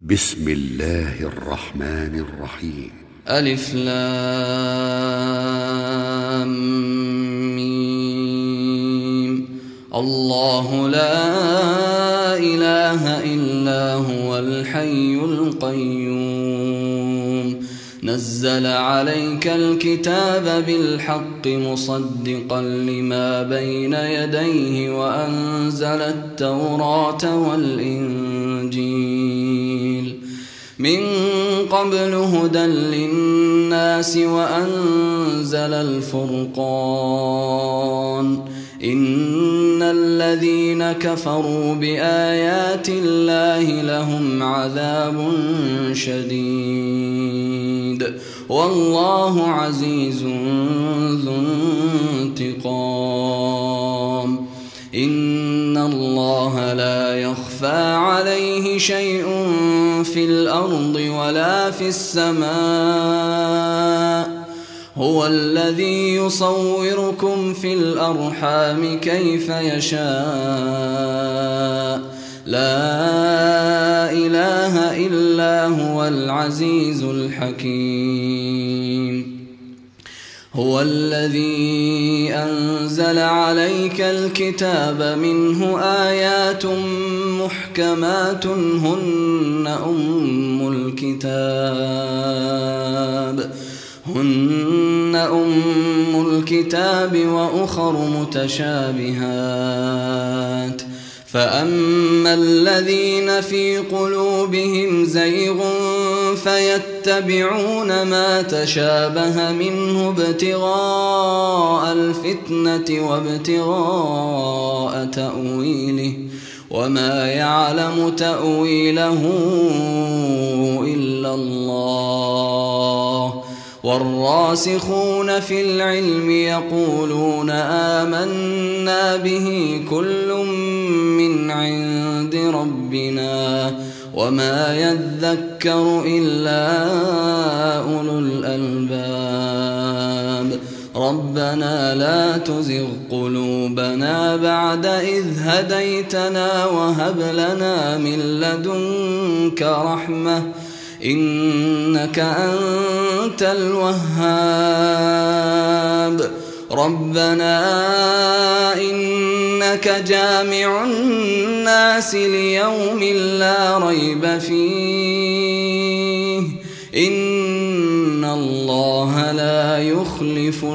بسم الله الرحمن الرحيم. ألف لام ميم. الله لا إله إلا هو الحي القيوم نزل عليك الكتاب بالحق مصدقا لما بين يديه وأنزل التوراة والإنجيل من قبل هدى للناس وأنزل الفرقان إن الذين كفروا بآيات الله لهم عذاب شديد والله عزيز ذو انتقام. إن الله لا يخفى عليه شيء في الأرض ولا في السماء هو الذي يصوركم في الأرحام كيف يشاء لا إله إلا هو العزيز الحكيم. هو الذي أنزل عليك الكتاب منه آيات محكمات هن أم الكتاب وأخر متشابهات فأما الذين في قلوبهم زيغ فيتبعون ما تشابه منه ابتغاء الفتنة وابتغاء تأويله وما يعلم تأويله إلا الله والراسخون في العلم يقولون آمنا به كل من عند ربنا وما يذكر إلا أولو الألباب. ربنا لا تزغ قلوبنا بعد إذ هديتنا وهب لنا من لدنك رحمة إنك أنت الوهاب. ربنا إنك جامع الناس ليوم لا ريب فيه إن الله لا يخلف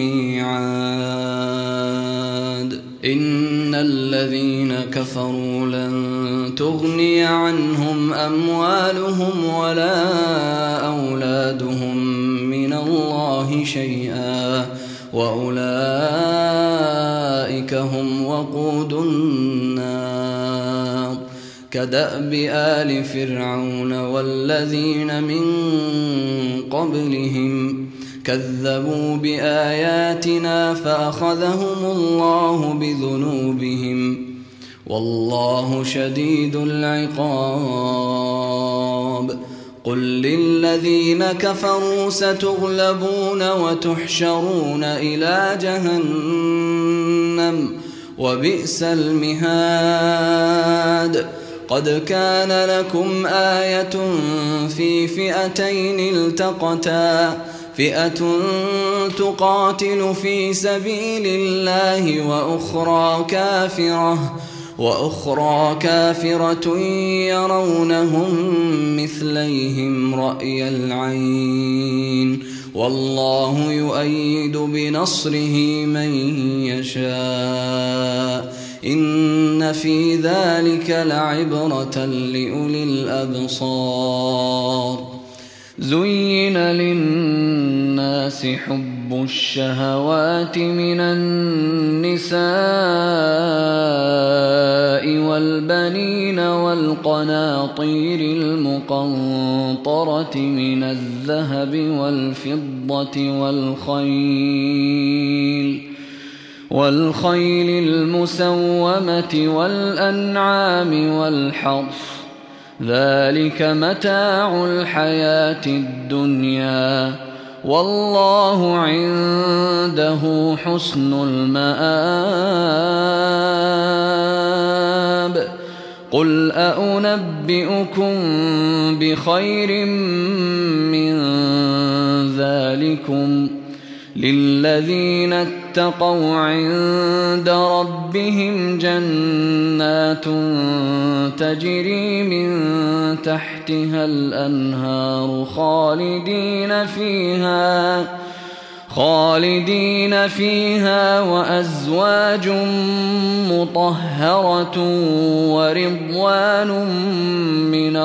الميعاد. إن الذين كفروا لن تغني عنهم أموالهم ولا أولادهم من الله شيئا وأولئك هم وقود النار. كدأب آل فرعون والذين من قبلهم كذبوا بآياتنا فأخذهم الله بذنوبهم والله شديد العقاب. قل للذين كفروا ستغلبون وتحشرون إلى جهنم وبئس المهاد. قد كان لكم آية في فئتين التقتا فئة تقاتل في سبيل الله وأخرى كافرة يرونهم مثليهم رأي العين والله يؤيد بنصره من يشاء إن في ذلك لعبرة لأولي الأبصار. زين للناس حب الشهوات من النساء والبنين والقناطير المقنطرة من الذهب والفضة والخيل المسومة والأنعام والحرث ذلك متاع الحياة الدنيا والله عنده حسن المآب. قل أنبئكم بخير من ذلكم للذين اتقوا عند ربهم جنات تجري من تحتها الأنهار خالدين فيها وأزواج مطهرة ورضوان من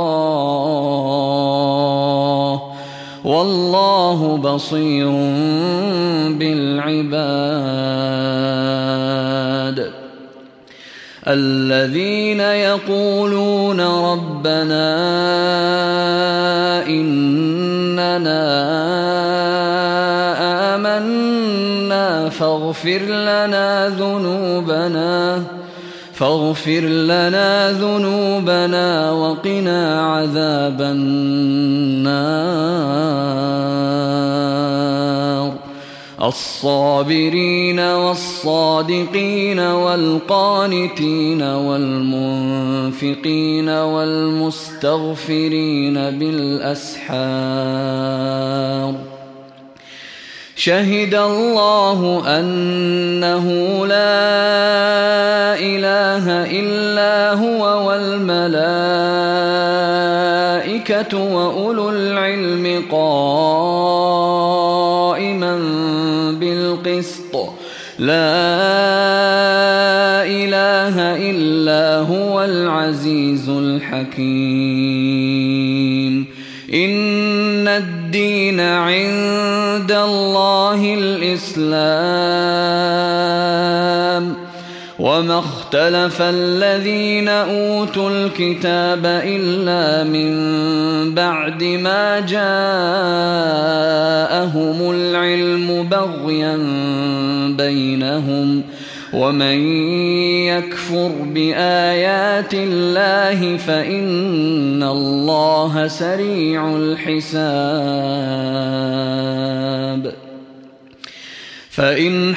الله والله بصير بالعباد. الذين يقولون ربنا إننا آمنا فاغفر لنا ذنوبنا وقنا عذاب النار. الصابرين والصادقين والقانتين والمنفقين والمستغفرين بالأسحار. شهد الله أنه لا إله إلا هو والملائكة وأولو العلم قائما بالقسط لا إله إلا هو العزيز الحكيم. إن الدين عند الله الإسلام وما اختلف الذين أوتوا الكتاب إلا من بعد ما جاءهم العلم بغيا بينهم ومن يكفر بآيات الله فإن الله سريع الحساب. فإن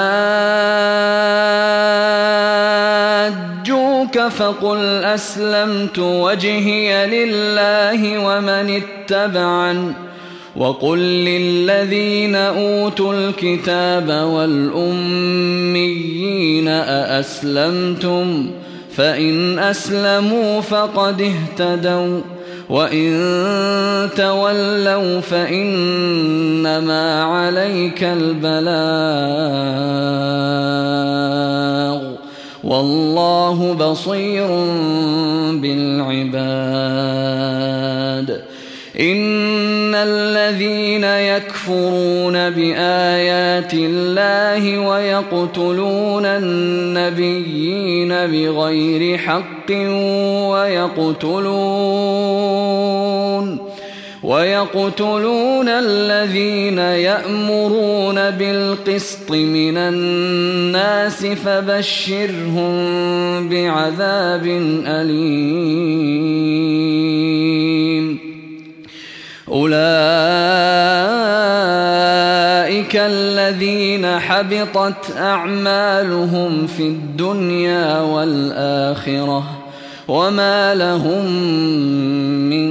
حاجوك فقل أسلمت وجهي لله ومن اتبعن وقل للذين أوتوا الكتاب والأميين أأسلمتم فإن أسلموا فقد اهتدوا وإن تولوا فإنما عليك البلاغ والله بصير بالعباد. إن الذين يكفرون بآيات الله ويقتلون النبيين بغير حق ويقتلون الذين يأمرون بالقسط من الناس فبشرهم بعذاب أليم. أولئك الذين حبطت أعمالهم في الدنيا والآخرة وما لهم من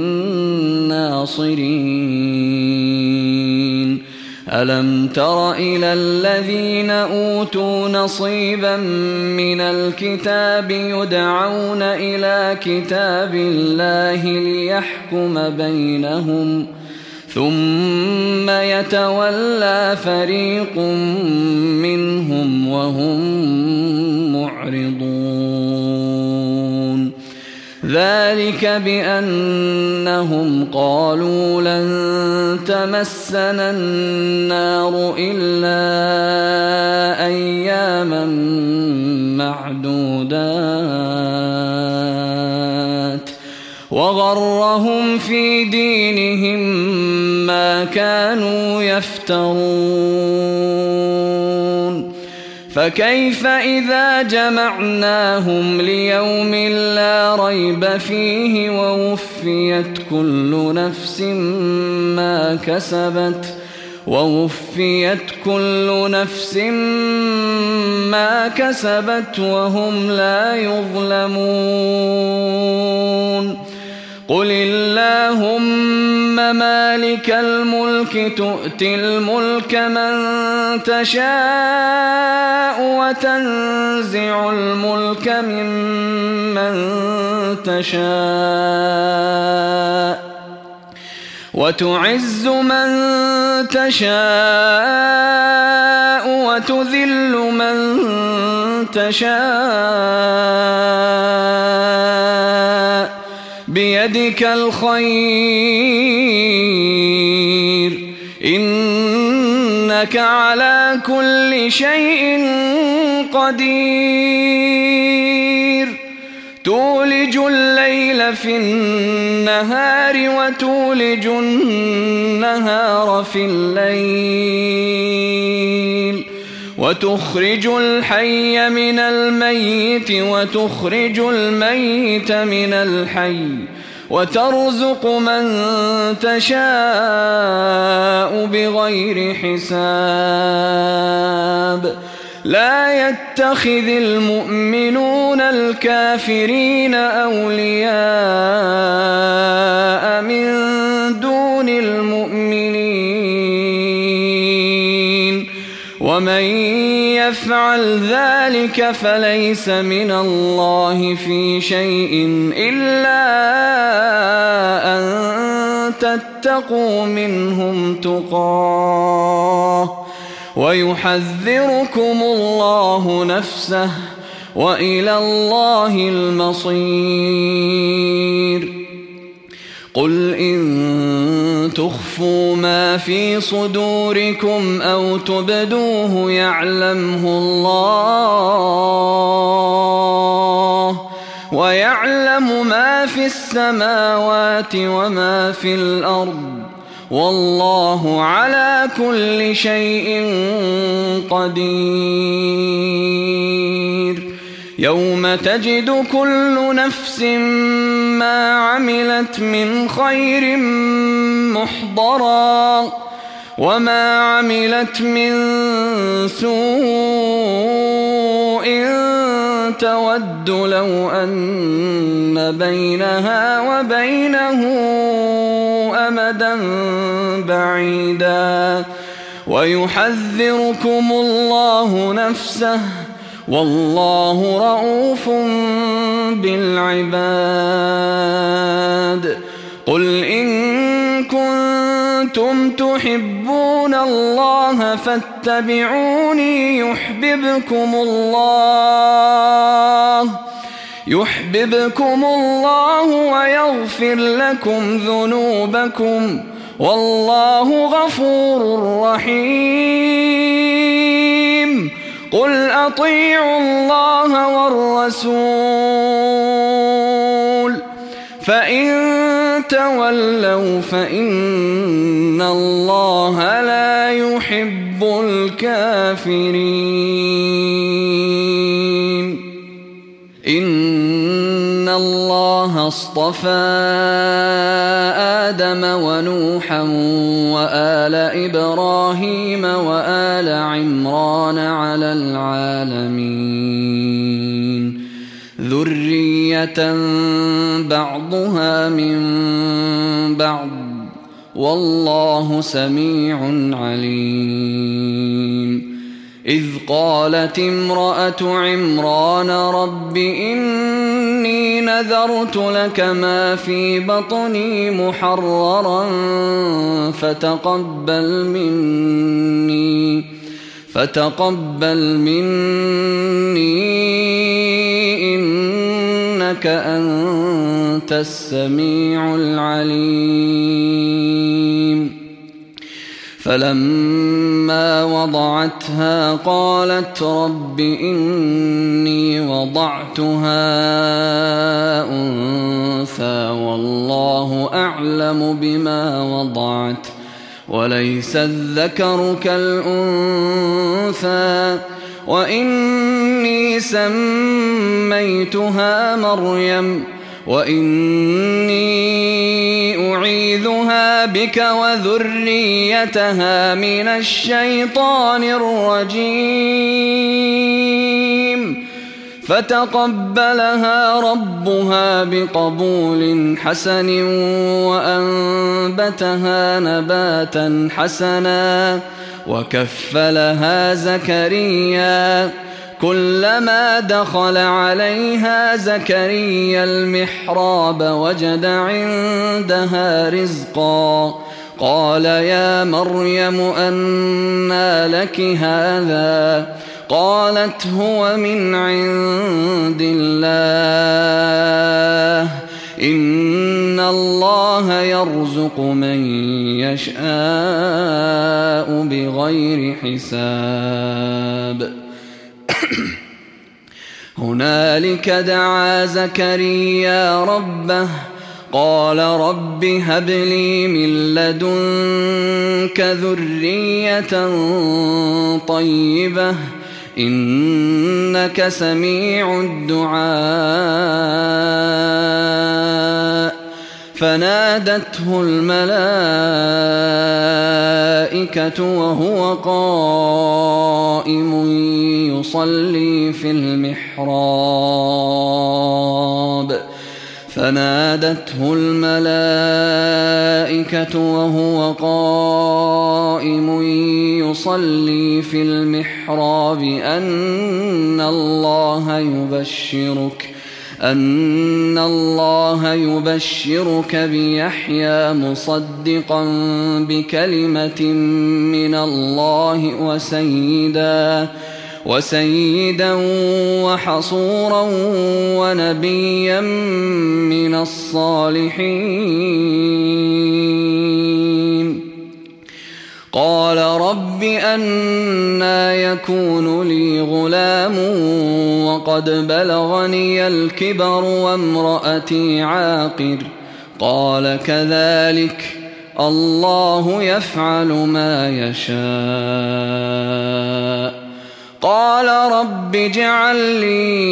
ناصرين. ألم تر إلى الذين أوتوا نصيبا من الكتاب يدعون إلى كتاب الله ليحكم بينهم ثم يتولى فريق منهم وهم معرضون. ذلك بأنهم قالوا لن تمسنا النار إلا أياما معدودات وغرهم في دينهم ما كانوا يفترون. فكيف إذا جمعناهم ليوم لا ريب فيه ووفيت كل نفس ما كسبت ووفيت كل نفس ما كسبت وهم لا يظلمون قل اللهم مالك الملك تؤتي الملك من تشاء وتنزع الملك ممن تشاء وتعز من تشاء وتذل من تشاء بيدك الخير إنك على كل شيء قدير تولج الليل في النهار وتولج النهار في الليل وتخرج الحي من الميت وتخرج الميت من الحي وترزق من تشاء بغير حساب لا يتخذ المؤمنون الكافرين أولياء من دون المؤمنين ومن يفعل ذلك فليس من الله في شيء إلا أن تتقوا منهم تقاه ويحذركم الله نفسه وإلى الله المصير قل إن تخفوا ما في صدوركم أو تبدوه يعلمه الله ويعلم ما في السماوات وما في الأرض والله على كل شيء قدير يوم تجد كل نفس ما عملت من خير محضرا وما عملت من سوء تود لو أن بينها وبينه أمدا بعيدا ويحذركم الله نفسه والله رؤوف بالعباد قل إن كنتم تحبون الله فاتبعوني يحببكم الله ويغفر لكم ذنوبكم والله غفور رحيم قل أطيعوا الله والرسول فإن تولوا فإن الله لا يحب الكافرين إن الله اصطفى آدم ونوحا وآل إبراهيم وآل عمران على العالمين ذرية بعضها من بعض والله سميع عليم إذ قالت امرأة عمران رب إني نذرت لك ما في بطني محررا فتقبل مني إنك أنت السميع العليم فلما وضعتها قالت رب إني وضعتها أنثى والله أعلم بما وضعت وليس الذكر كالأنثى وإني سميتها مريم وإني أعيذها بك وذريتها من الشيطان الرجيم فتقبلها ربها بقبول حسن وأنبتها نباتا حسنا وكفلها زكريا كلما دخل عليها زكريا المحراب وجد عندها رزقا قال يا مريم أنى لك هذا قالت هو من عند الله إن الله يرزق من يشاء بغير حساب هنالك دعا زكريا ربه قال رب هب لي من لدنك ذرية طيبة إنك سميع الدعاء فنادته الملائكة وهو قائم يصلي في المحراب أن الله يبشرك بيحيى مصدقا بكلمة من الله وسيدا وحصورا ونبيا من الصالحين قال رب أنى يكون لي غلام وقد بلغني الكبر وامرأتي عاقر قال كذلك الله يفعل ما يشاء قال رب اجعل لي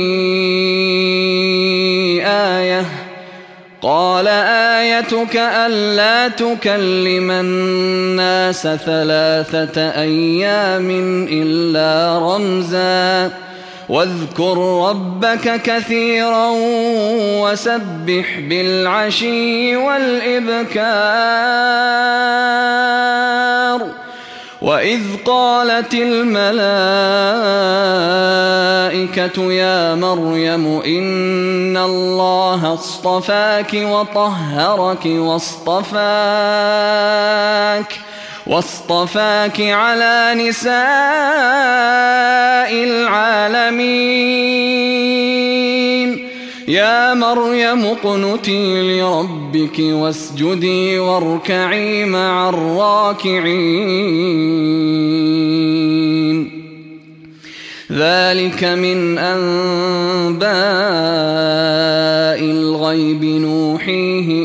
آية قال آيتك ألا تكلم الناس 3 أيام إلا رمزا واذكر ربك كثيرا وسبح بالعشي والإبكار وإذ قالت الملائكة يا مريم إن الله اصطفاك وطهرك واصطفاك على نساء العالمين يا مريم اقنتي لربك واسجدي واركعي مع الراكعين ذلك من أنباء الغيب نوحيه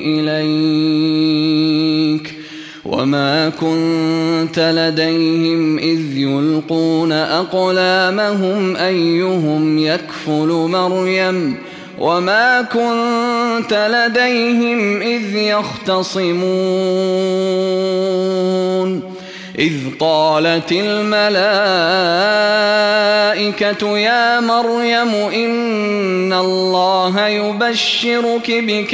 إليك وما كنت لديهم إذ يلقون أقلامهم أيهم يكفل مريم وما كنت لديهم إذ يختصمون إذ قالت الملائكة يا مريم إن الله يبشرك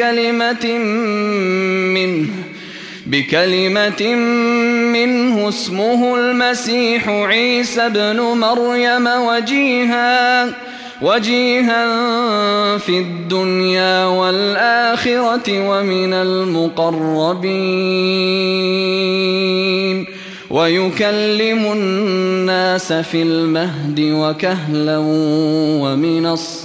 بكلمة منه اسمه المسيح عيسى ابن مريم وجيها في الدنيا والآخرة ومن المقربين ويكلم الناس في المهد وكهلا ومن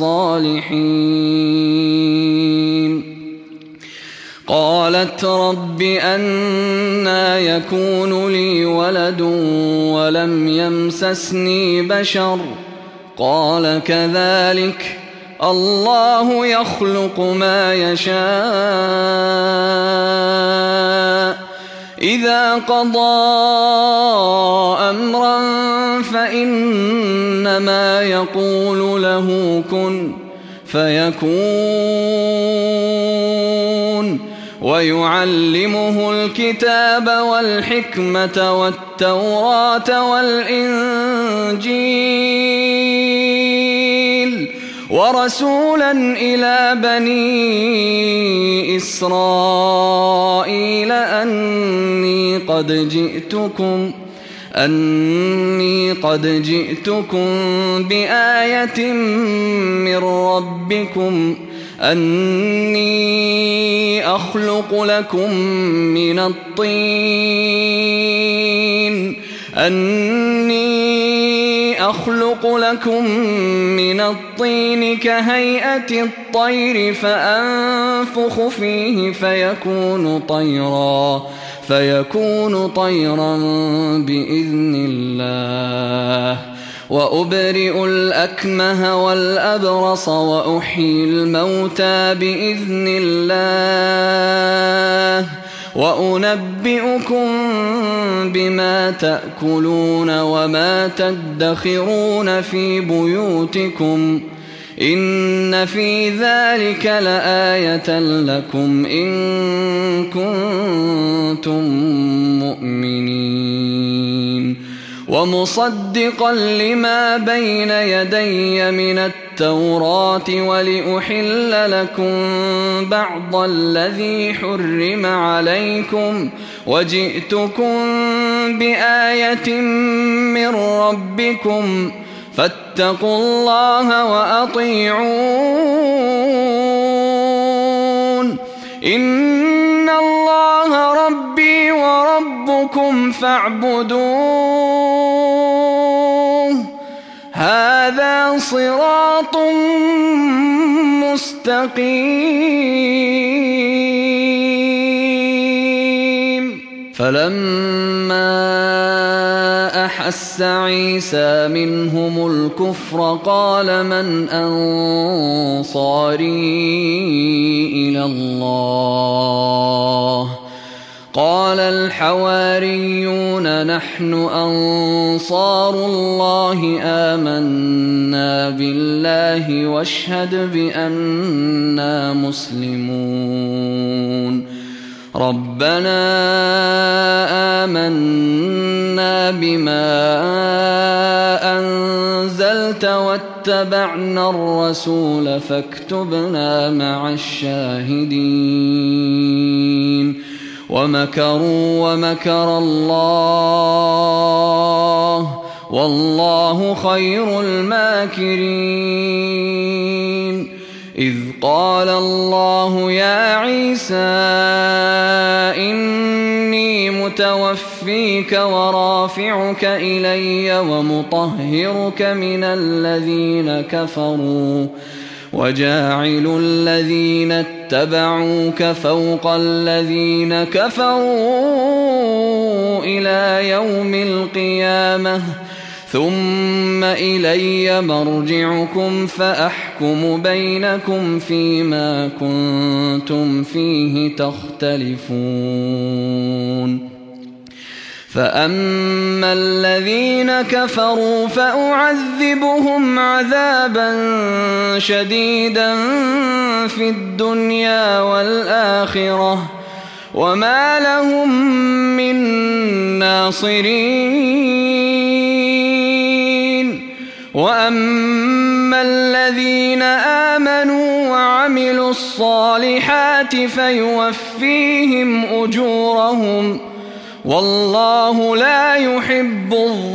الصالحين قالت رب أنى يكون لي ولد ولم يمسسني بشر قال كذلك الله يخلق ما يشاء إذا قضى أمرا فإنما يقول له كن فيكون ويعلمه الكتاب والحكمة والتوراة والإنجيل ورسولا إلى بني إسرائيل أني قد جئتكم بآية من ربكم أني أخلق لكم من الطين كهيئة الطير فأنفخ فيه فيكون طيرا بإذن الله وأبرئ الأكمه والأبرص وأحيي الموتى بإذن الله وأنبئكم بما تأكلون وما تدخرون في بيوتكم إن في ذلك لآية لكم إن كنتم مؤمنين ومصدقا لما بين يدي من التوراة ولأحل لكم بعض الذي حرم عليكم وجئتكم بآية من ربكم فاتقوا الله وأطيعون إن الله ربي وربكم فاعبدوه هذا صراط مستقيم فلما أحس عيسى منهم الكفر قال من أنصاري إلى الله قال الحواريون نحن أنصار الله آمنا بالله واشهد بأننا مسلمون ربنا آمنا بما أنزلت واتبعنا الرسول فاكتبنا مع الشاهدين ومكروا ومكر الله والله خير الماكرين إذ قال الله يا عيسى إني متوفيك ورافعك إلي ومطهرك من الذين كفروا وجاعل الذين اتبعوك فوق الذين كفروا إلى يوم القيامة ثم إلي مرجعكم فأحكم بينكم فيما كنتم فيه تختلفون فأما الذين كفروا فأعذبهم عذابا شديدا في الدنيا والآخرة وما لهم من ناصرين وأما الذين آمنوا وعملوا الصالحات فيوفيهم أجورهم والله لا يحب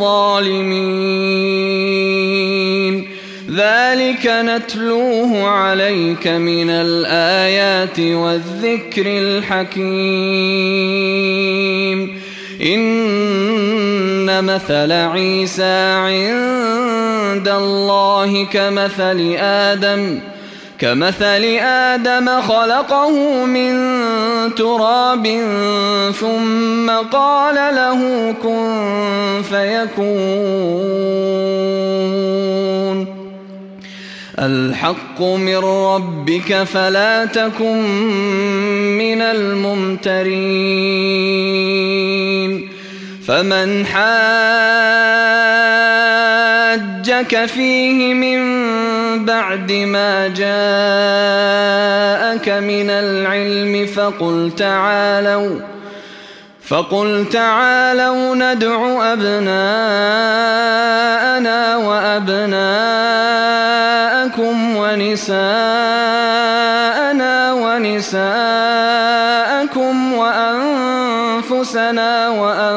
الظالمين ذلك نتلوه عليك من الآيات والذكر الحكيم إن مثل عيسى عند الله كمثل آدم خلقه من تراب ثم قال له كن فيكون الحق من ربك فلا تكن من الممترين فمن حاجك فيه من بعد ما جاءك من العلم فقل تعالوا ندع أبناءنا وأبناءكم ونساءنا ونساءكم وأنفسنا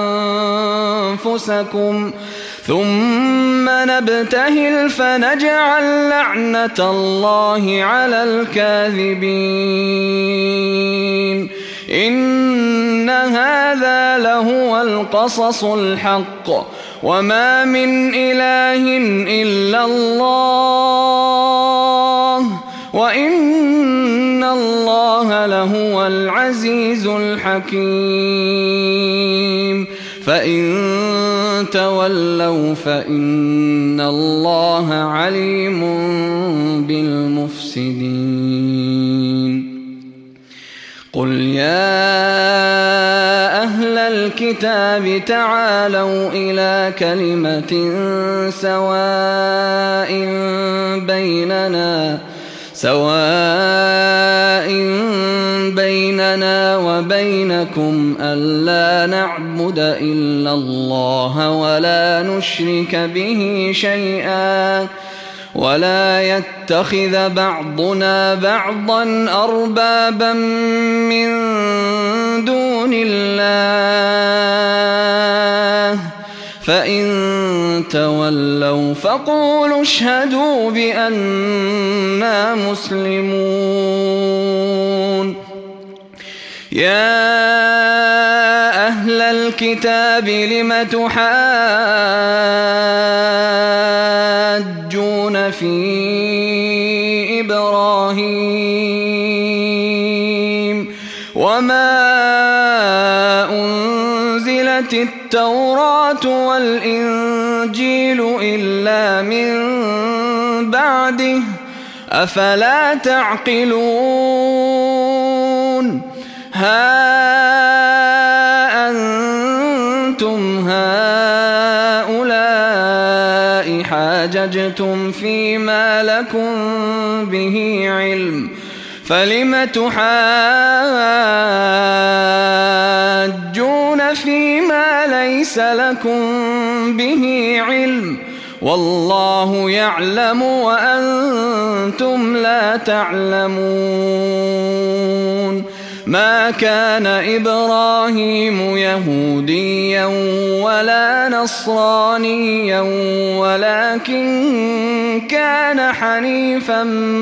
وأنفسكم ثم نبتهل فنجعل لعنة الله على الكاذبين. إن هذا لهو القصص الحق وما من إله إلا الله وإن الله لهو العزيز الحكيم. فإن تولوا فإن الله عليم بالمفسدين. قل يا أهل الكتاب تعالوا إلى كلمة سواء بيننا وبينكم ألا نعبد إلا الله ولا نشرك به شيئا ولا يتخذ بعضنا بعضا أربابا من دون الله فإن تولوا فقولوا اشهدوا بأننا مسلمون. يا أهل الكتاب لم تحاجون في إبراهيم وما أنزلت التوراة والإنجيل إلا من بعده أفلا تعقلون. ها أنتم هؤلاء حاججتم فيما لكم به علم فلم تحاجون فيما ليس لكم به علم والله يعلم وأنتم لا تعلمون. ما كان إبراهيم يهوديا ولا نصرانيا ولكن كان حنيفا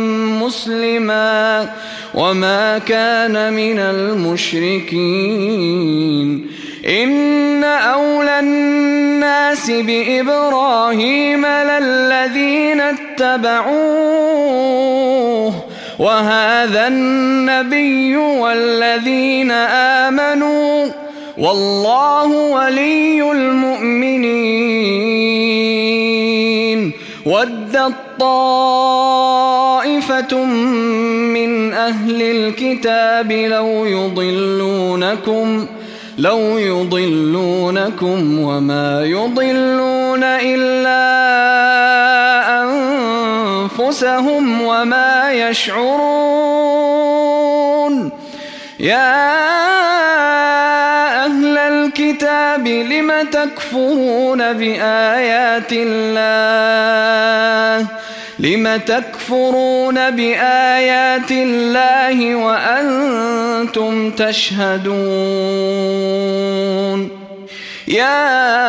مسلما وما كان من المشركين. إن أولى الناس بإبراهيم للذين اتبعوه وهذا النبي والذين آمنوا والله ولي المؤمنين. ودت طائفة من أهل الكتاب لو يضلونكم وما يضلون إلا أنفسهم وما يشعرون. يا أهل الكتاب لم تكفرون بآيات الله وأنتم تشهدون. يا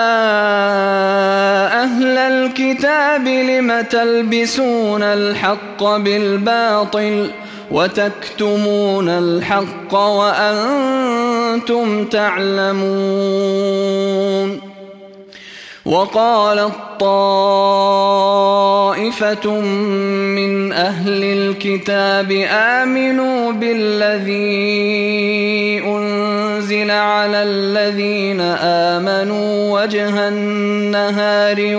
أهل الكتاب لم تلبسون الحق بالباطل وتكتمون الحق وأنتم تعلمون. وقالت طائفة من أهل الكتاب آمنوا بالذي أنزل على الذين آمنوا وجه النهار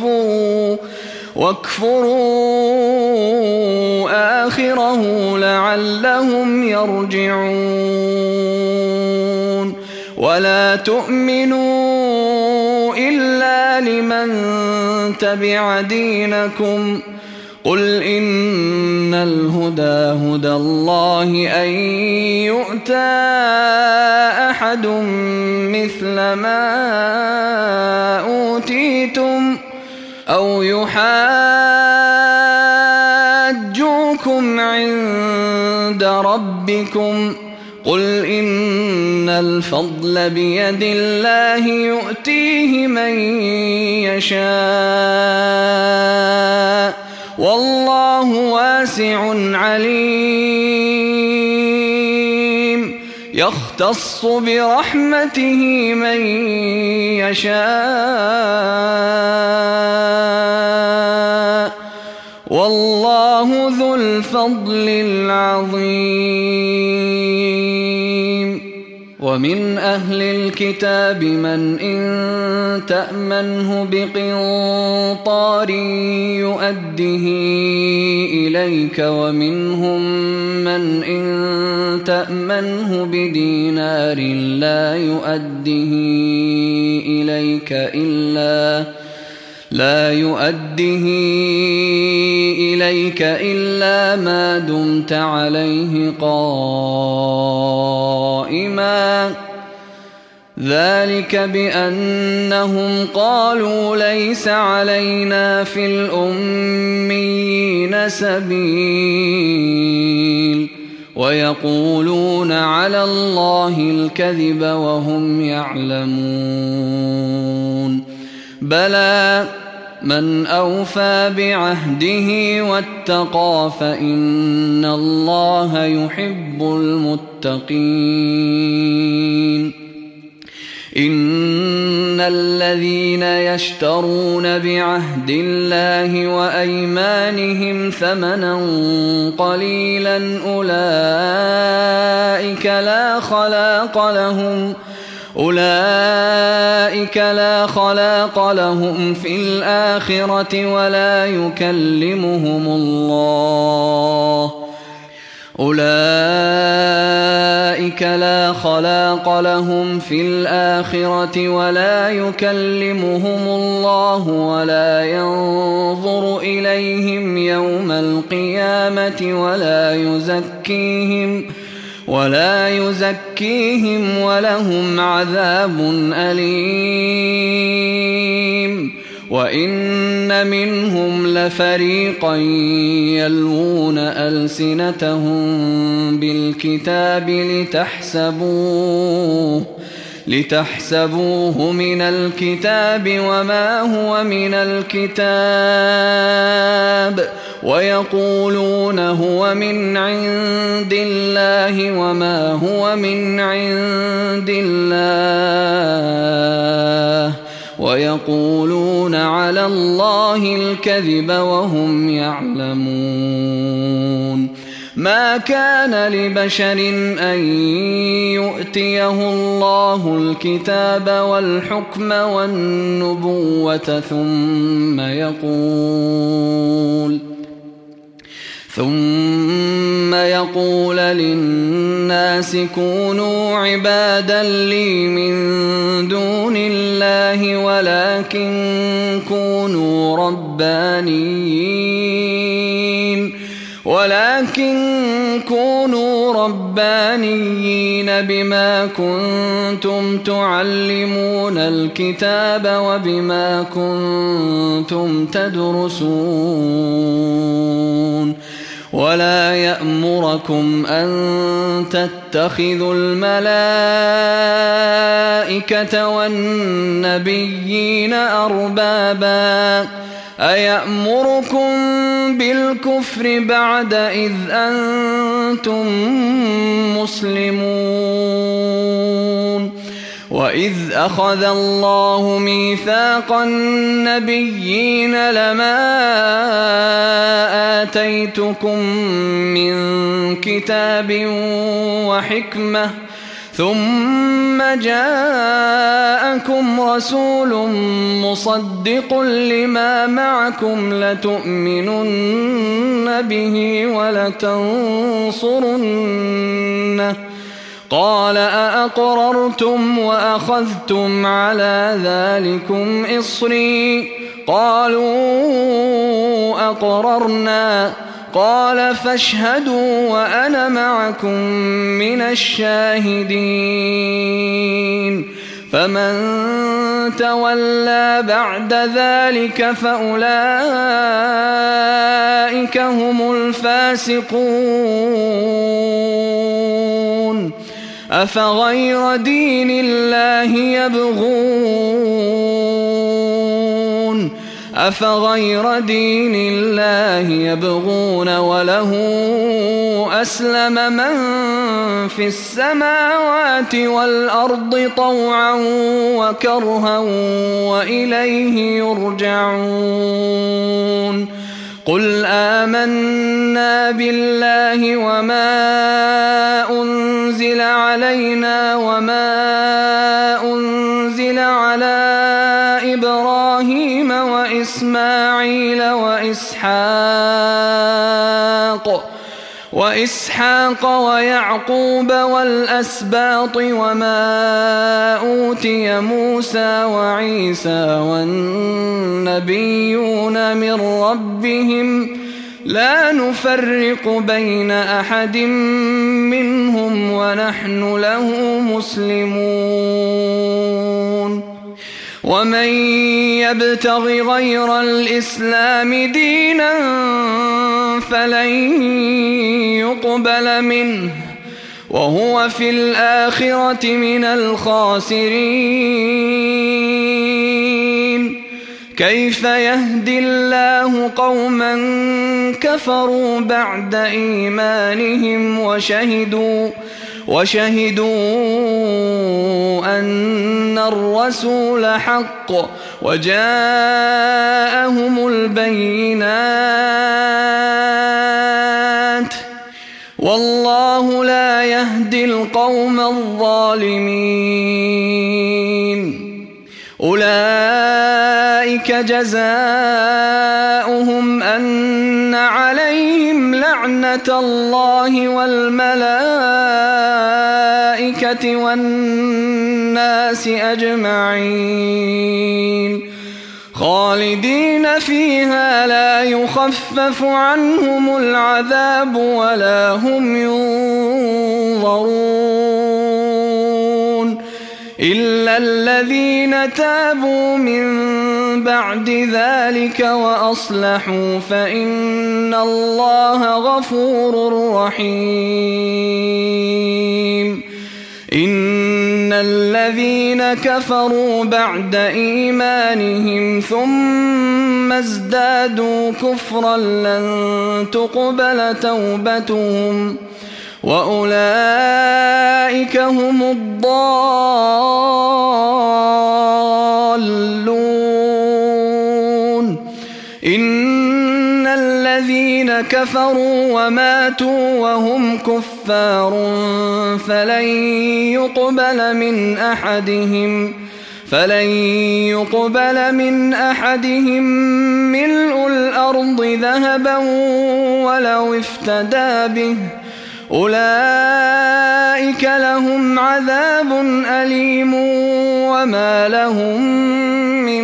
واكفروا آخره لعلهم يرجعون. ولا تؤمنوا إلا لمن تبع دينكم قل إن الهدى هدى الله أن يؤتى أحد مثل ما أوتيتم أو يحاجوكم عند ربكم قل إن الفضل بيد الله يؤتيه من يشاء والله واسع عليم يختص برحمته من يشاء والله ذو الفضل العظيم ومن أهل الكتاب من إن تأمنه بقنطار يؤده إليك ومنهم من إن تأمنه بدينار لا يؤده إليك إلا ما دمت عليه قائما ذلك بأنهم قالوا ليس علينا في الأميين سبيل ويقولون على الله الكذب وهم يعلمون بلى من أوفى بعهده واتقى فإن الله يحب المتقين إن الذين يشترون بعهد الله وأيمانهم ثمنا قليلا أولئك لا خلاق لهم في الآخرة ولا يكلمهم الله ولا ينظر إليهم يوم القيامة ولا يزكيهم ولهم عذاب أليم وإن منهم لفريقا يلوون ألسنتهم بالكتاب لتحسبوه من الكتاب وما هو من الكتاب ويقولون هو من عند الله وما هو من عند الله ويقولون على الله الكذب وهم يعلمون ما كان لبشر أن يؤتيه الله الكتاب والحكم والنبوة ثم يقول للناس كونوا عبادا لي من دون الله ولكن كونوا ربانيين بما كنتم تعلمون الكتاب وبما كنتم تدرسون ولا يأمركم أن تتخذوا الملائكة والنبيين أربابا أيأمركم بالكفر بعد إذ أنتم مسلمون وإذ أخذ الله ميثاق النبيين لما آتيتكم من كتاب وحكمة ثم جاءكم رسول مصدق لما معكم لتؤمنن به ولتنصرنه قال أأقررتم وأخذتم على ذلكم إصري قالوا أقررنا. قال فاشهدوا وأنا معكم من الشاهدين. فمن تولى بعد ذلك فأولئك هم الفاسقون. أفغير دين الله يبغون وله أسلم من في السماوات والأرض طوعا وكرها وإليه يرجعون. قل آمنا بالله وما أنزل علينا وما أنزل على إبراهيم وإسماعيل وإسحاق ويعقوب والأسباط وما أوتي موسى وعيسى والنبيون من ربهم لا نفرق بين أحد منهم ونحن له مسلمون. ومن يبتغ غير الإسلام دينا فلن يقبل منه وهو في الآخرة من الخاسرين. كيف يهدي الله قوما كفروا بعد إيمانهم وشهدوا أن الرسول حق وجاءهم البينات والله لا يهدي القوم الظالمين. أولئك جزاؤهم أن عليهم لعنة الله والملائكة والناس أجمعين خالدين فيها لا يخفف عنهم العذاب ولا هم ينظرون إلا الذين تابوا من بعد ذلك وأصلحوا فإن الله غفور رحيم. إن الذين كفروا بعد إيمانهم ثم ازدادوا كفرا لن تقبل توبتهم وأولئك هم الضالون. إن الذين كفروا وماتوا وهم كفار فلن يقبل من أحدهم ملء الأرض ذهبا ولو افتدى به أولئك لهم عذاب أليم وما لهم من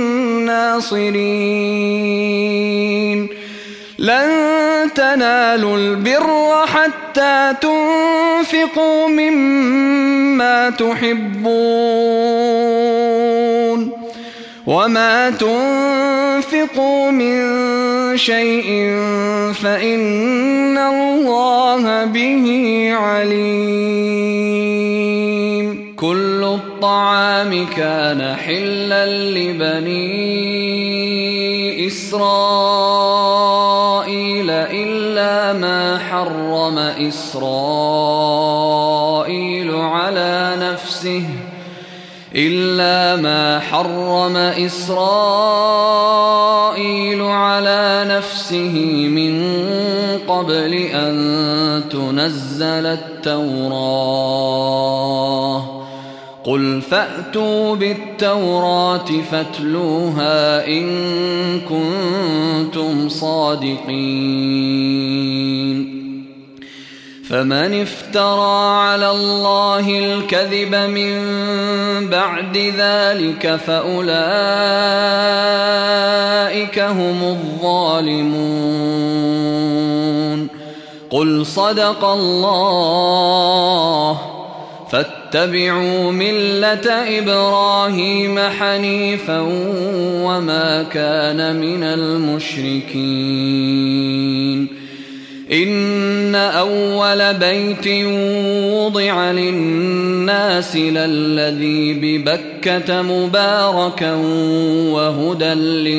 ناصرين. لن تنالوا البر حتى تنفقوا مما تحبون وما تنفقوا من شيء فإن الله به عليم. كل الطعام كان حلا لبني إسرائيل إلا ما حرم إسرائيل على نفسه من قبل أن تنزل التوراة. قل فأتوا بالتوراة فاتلوها إن كنتم صادقين. فمن افترى على الله الكذب من بعد ذلك فأولئك هم الظالمون. قل صدق الله، فاتبعوا ملة إبراهيم حنيفا وما كان من المشركين. إن أول بيت وضع للناس للذي ببكة مباركا وهدى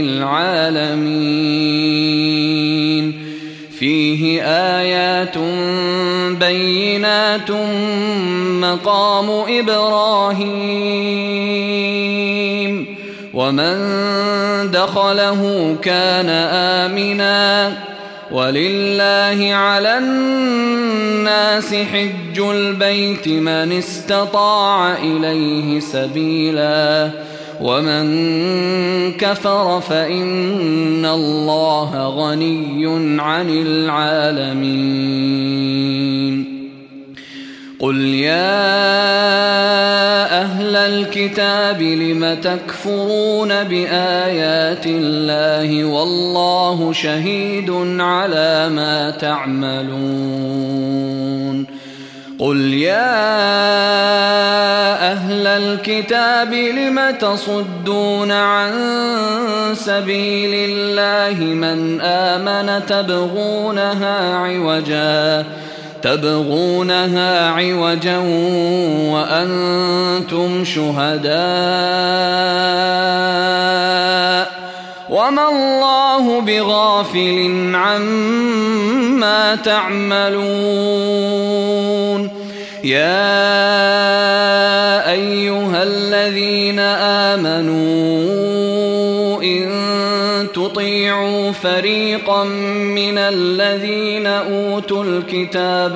للعالمين، فيه آيات بينات مقام إبراهيم، ومن دخله كان آمنا، ولله على الناس حج البيت من استطاع إليه سبيلا، ومن كفر فإن الله غني عن العالمين. قل يا أهل الكتاب لم تكفرون بآيات الله والله شهيد على ما تعملون. قل يا أهل الكتاب لم تصدون عن سبيل الله من آمن تبغونها عوجا وأنتم شهداء، وما الله بغافل عما تعملون. يا أيها الذين آمنوا إن تطيعوا فريقا من الذين أوتوا الكتاب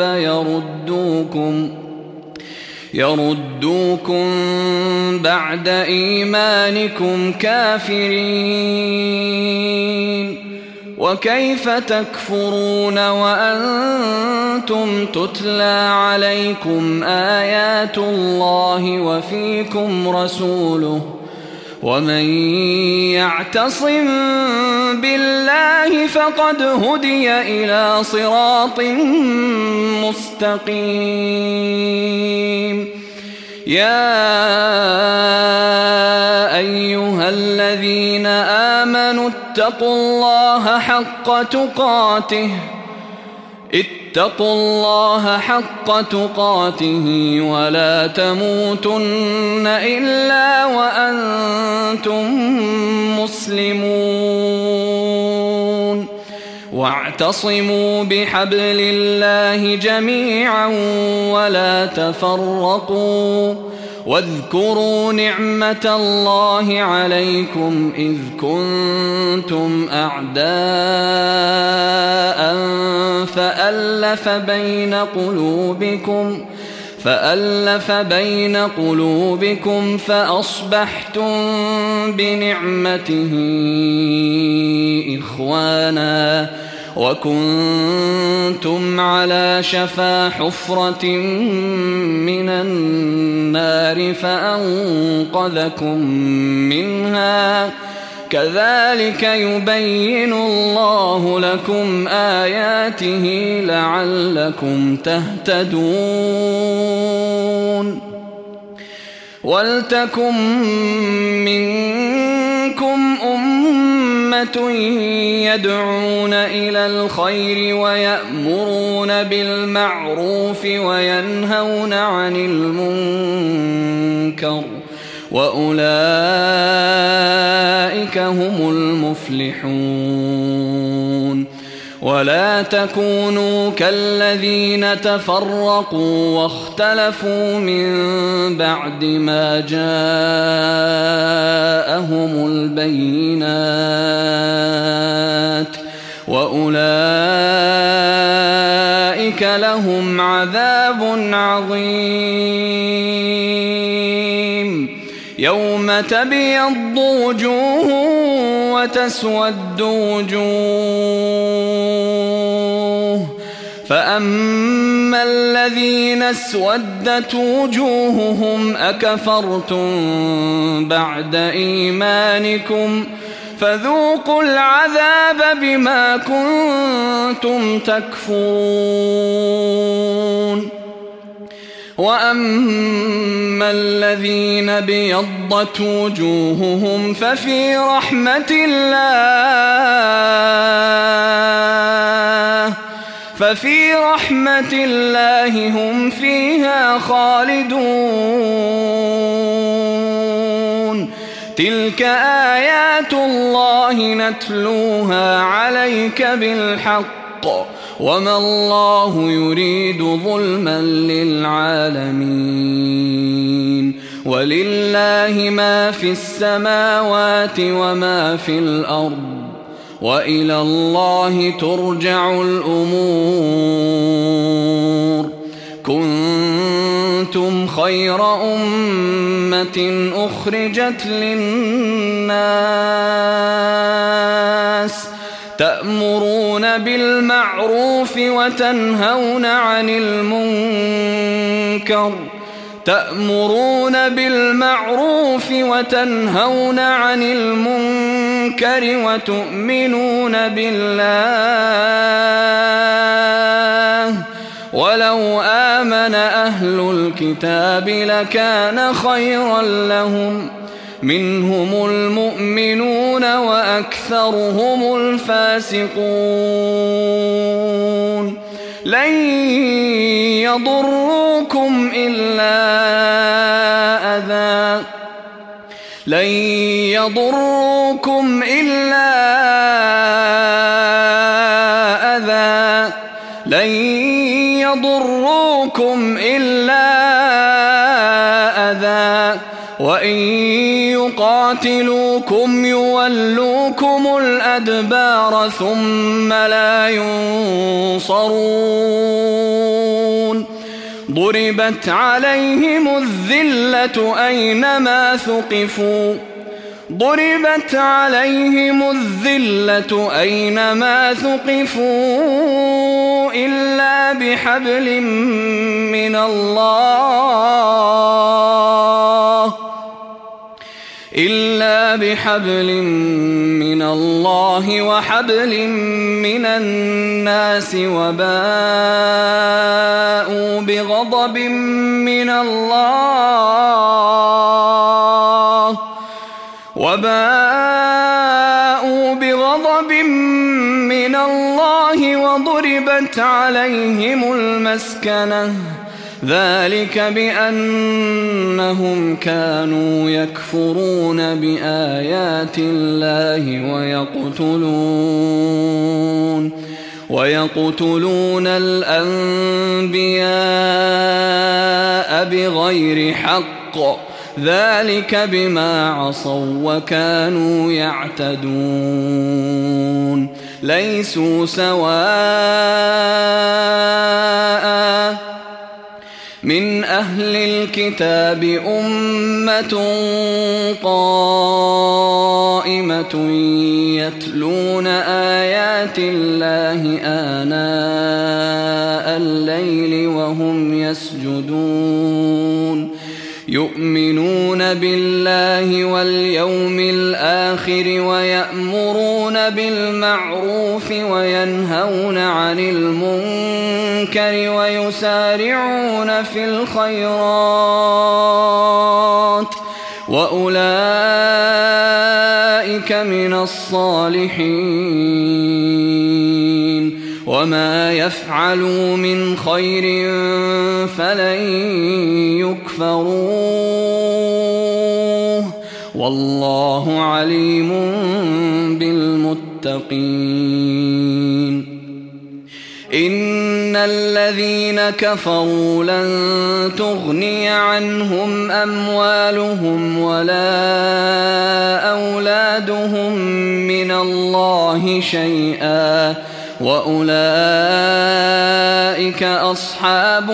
يردوكم بعد إيمانكم كافرين، وكيف تكفرون وأنتم تتلى عليكم آيات الله وفيكم رسوله، ومن يعتصم بالله فقد هدي إلى صراط مستقيم. يا أيها الذين آمنوا اتقوا الله حق تقاته ولا تموتن إلا وأنتم مسلمون. واعتصموا بحبل الله جميعا ولا تفرقوا، واذكروا نعمة الله عليكم إذ كنتم أعداء فألف بين قلوبكم فأصبحتم بنعمته إخوانا، وكنتم على شفا حفرة من النار فأنقذكم منها. كذلك يبين الله لكم آياته لعلكم تهتدون. ولتكن منكم أمة يدعون إلى الخير ويأمرون بالمعروف وينهون عن المنكر، وأولئك هم المفلحون. ولا تكونوا كالذين تفرقوا واختلفوا من بعد ما جاءهم البينات، وأولئك لهم عذاب عظيم. يوم تبيض وجوه وتسود وجوه، فأما الذين اسودت وجوههم أكفرتم بعد إيمانكم فذوقوا العذاب بما كنتم تكفرون وأما الذين ابيضت وجوههم ففي رحمة الله هم فيها خالدون تلك آيات الله نتلوها عليك بالحق وما الله يريد ظلما للعالمين ولله ما في السماوات وما في الأرض وإلى الله ترجع الأمور كنتم خير أمة أخرجت للناس تأمرون بالمعروف وتنهون عن المنكر وتؤمنون بالله ولو آمن أهل الكتاب لكان خيرا لهم منهم المؤمنون وأكثرهم الفاسقون لن يضروكم إلا أذى وإن يقاتلوكم يولوكم الأدبار ثم لا ينصرون ضربت عليهم الذلة أينما ثقفوا إلا بحبل من الله وحبل من الناس وباءوا بغضب من الله وضربت عليهم المسكنة ذلك بأنهم كانوا يكفرون بآيات الله ويقتلون الأنبياء بغير حق ذلك بما عصوا وكانوا يعتدون ليسوا سواء من أهل الكتاب أمة قائمة يتلون آيات الله آناء الليل وهم يسجدون يؤمنون بالله واليوم الآخر ويأمرون بالمعروف وينهون عن المنكر ويسارعون في الخيرات وأولئك من الصالحين وما يفعلوا من خير فلن يكفروه والله عليم بالمتقين إن الذين كفروا لن تغني عنهم أموالهم ولا أولادهم من الله شيئا وأولئك أصحاب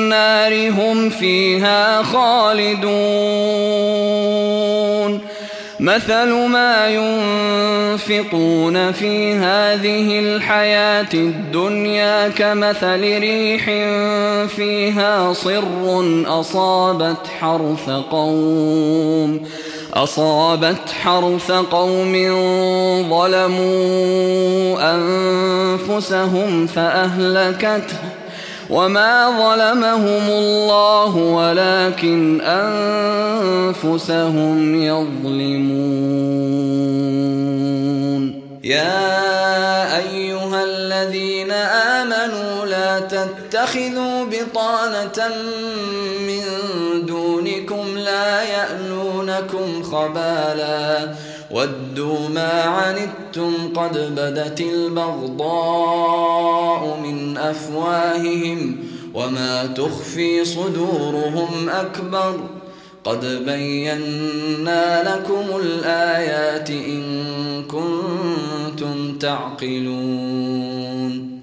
النار هم فيها خالدون مثل ما ينفقون في هذه الحياة الدنيا كمثل ريح فيها صر أصابت حرث قوم ظلموا أنفسهم فأهلكته وما ظلمهم الله ولكن أنفسهم يظلمون. يا أيها الذين آمنوا لا تتخذوا بطانة من دونكم لا يألونكم خبالا ودوا ما عنتم قد بدت البغضاء من أفواههم وما تخفي صدورهم أكبر قد بينا لكم الآيات إن كنتم تعقلون.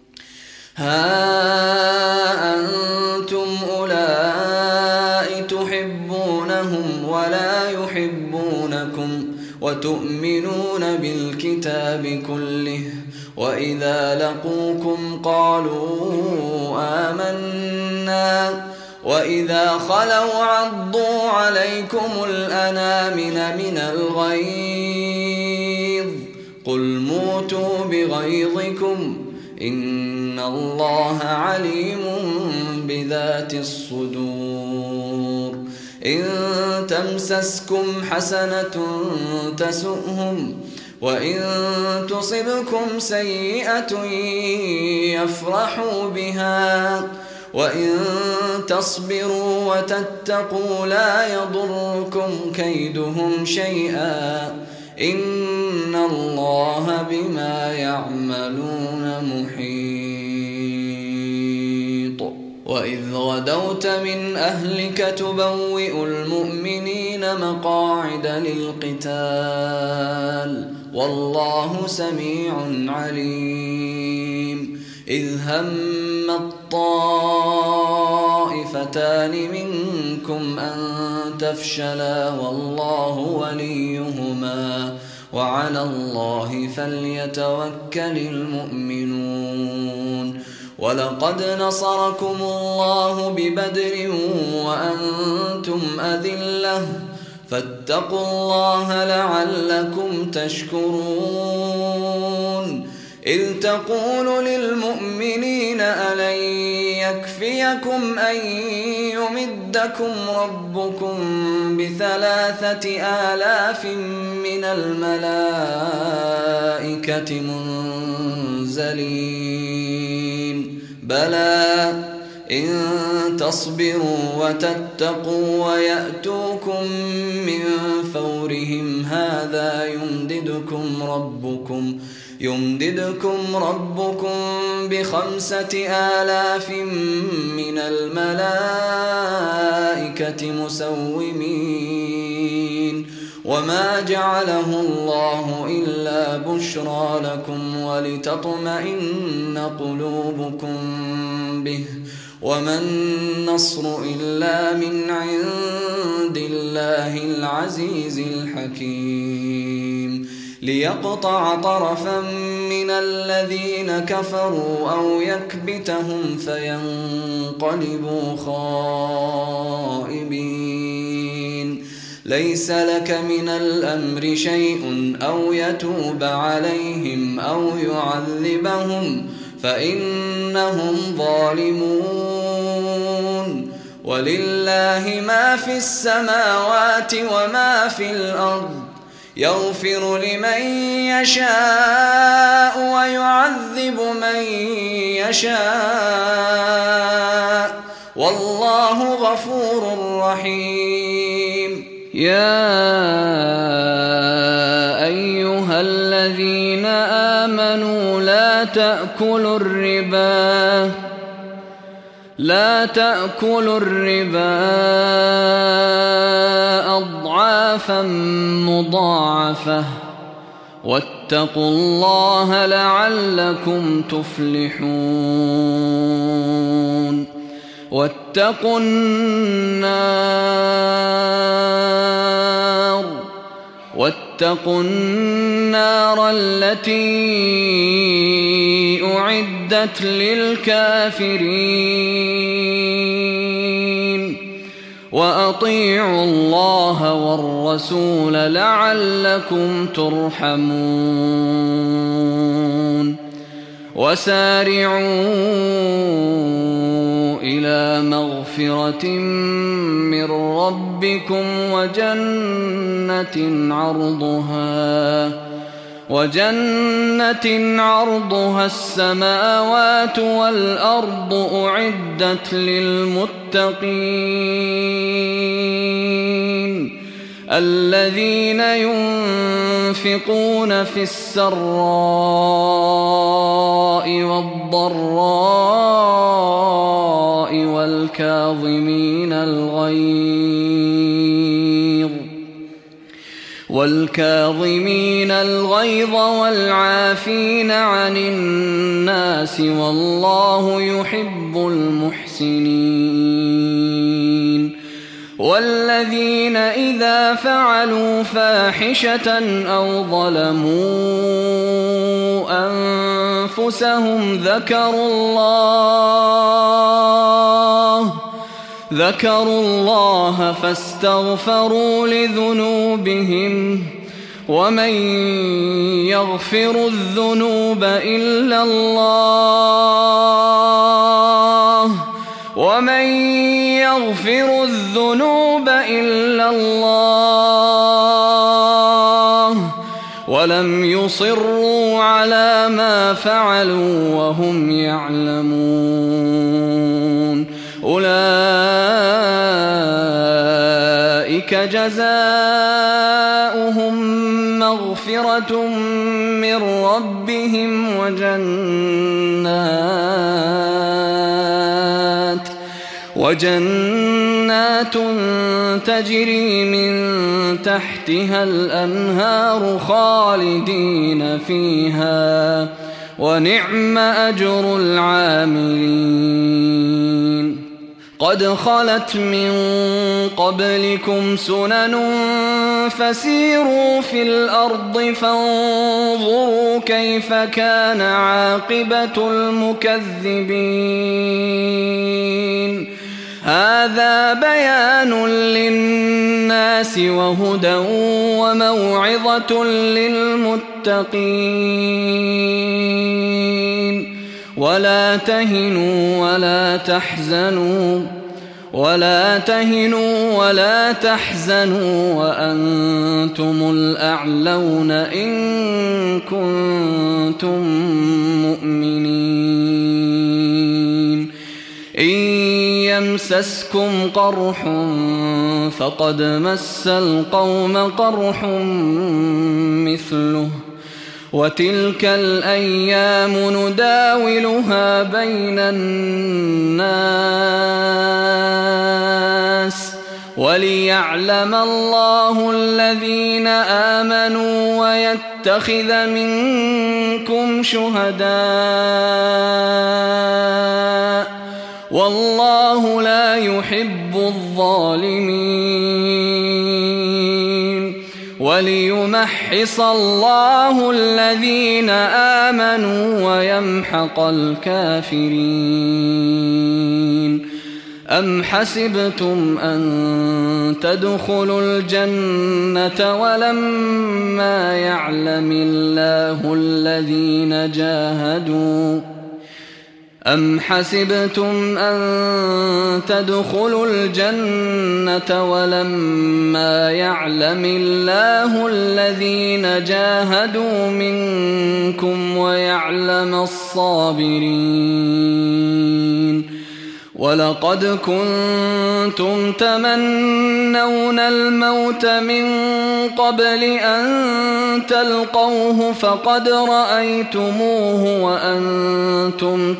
ها أنتم أولئك تحبونهم ولا يحبونكم وتؤمنون بالكتاب كله وإذا لقوكم قالوا آمنا وإذا خلوا عضوا عليكم الأنامل من الغيظ قل موتوا بغيظكم إن الله عليم بذات الصدور. إن تمسسكم حسنة تسؤهم وإن تصبكم سيئة يفرحوا بها وإن تصبروا وتتقوا لا يضركم كيدهم شيئا إن الله بما يعملون محيط. وإذ غدوت من أهلك تبوئ المؤمنين مقاعد للقتال والله سميع عليم. إذ هم الطائفتان منكم أن تفشلا والله وليهما وعلى الله فليتوكل المؤمنون. ولقد نصركم الله ببدر وأنتم أذلة فاتقوا الله لعلكم تشكرون. إذ تقول للمؤمنين ألن يكفيكم أن يمدكم ربكم ب3,000 من الملائكة منزلين بلى إن تصبروا وتتقوا ويأتوكم من فورهم هذا يمددكم ربكم ب5,000 من الملائكة مسومين وما جعله الله إلا بشرى لكم ولتطمئن قلوبكم به وما النصر إلا من عند الله العزيز الحكيم. ليقطع طرفا من الذين كفروا أو يكبتهم فينقلبوا خائبين. ليس لك من الأمر شيء أو يتوب عليهم أو يعذبهم فإنهم ظالمون. ولله ما في السماوات وما في الأرض يغفر لمن يشاء ويعذب من يشاء والله غفور رحيم. يا أيها الذين آمنوا لا تأكلوا الربا أضعافا مضاعفة واتقوا الله لعلكم تفلحون. واتقوا النار واتقوا النار التي أعدت للكافرين وأطيعوا الله والرسول لعلكم ترحمون وسارعوا إلى مغفرة من ربكم وجنة عرضها السماوات والأرض أعدت للمتقين الذين ينفقون في السراء والضراء والكاظمين الغيظ والعافين عن الناس والله يحب المحسنين والذين إذا فعلوا فاحشة أو ظلموا أنفسهم ذكروا الله فاستغفروا لذنوبهم ومن يغفر الذنوب إلا الله ولم يصروا على ما فعلوا وهم يعلمون أولئك جزاؤهم مغفرة من ربهم وجنات تجري من تحتها الأنهار خالدين فيها ونعم أجر العاملين قد خلت من قبلكم سنن فسيروا في الأرض فانظروا كيف كان عاقبة المكذبين هذا بيان للناس وهدى وموعظة للمتقين ولا تهنوا ولا تحزنوا وأنتم الأعلون إن كنتم مؤمنين إن يمسسكم قرح فقد مس القوم قرح مثله وتلك الأيام نداولها بين الناس وليعلم الله الذين آمنوا ويتخذ منكم شهداء والله لا يحب الظالمين وليمحص الله الذين آمنوا ويمحق الكافرين أم حسبتم أن تدخلوا الجنة ولما يعلم الله الذين جاهدوا منكم ويعلم الصابرين ولقد كنتم تمنون الموت من قبل أن تلقوه فقد رأيتموه وأنتم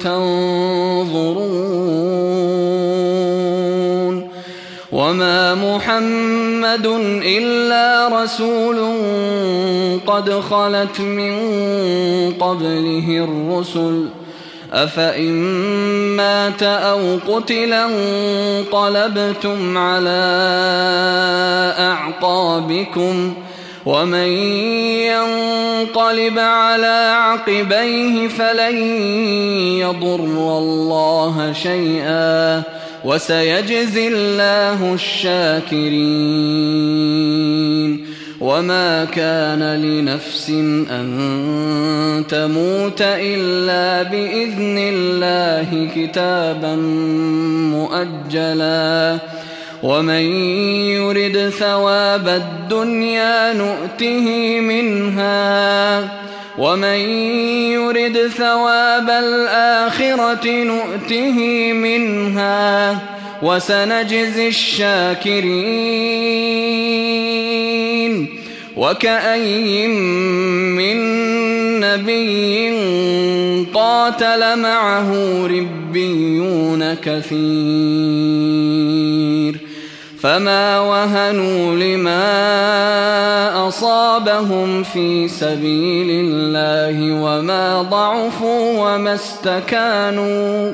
تنظرون وما محمد إلا رسول قد خلت من قبله الرسل أفإن مات أو قتل انقلبتم على أعقابكم ومن ينقلب على عقبيه فلن يضر الله شيئا وسيجزي الله الشاكرين. وما كان لنفس أن تموت إلا بإذن الله كتابا مؤجلا ومن يرد ثواب الدنيا نؤته منها ومن يرد ثواب الآخرة نؤته منها وسنجزي الشاكرين. وكأي من نبي قاتل معه ربيون كثير فما وهنوا لما أصابهم في سبيل الله وما ضعفوا وما استكانوا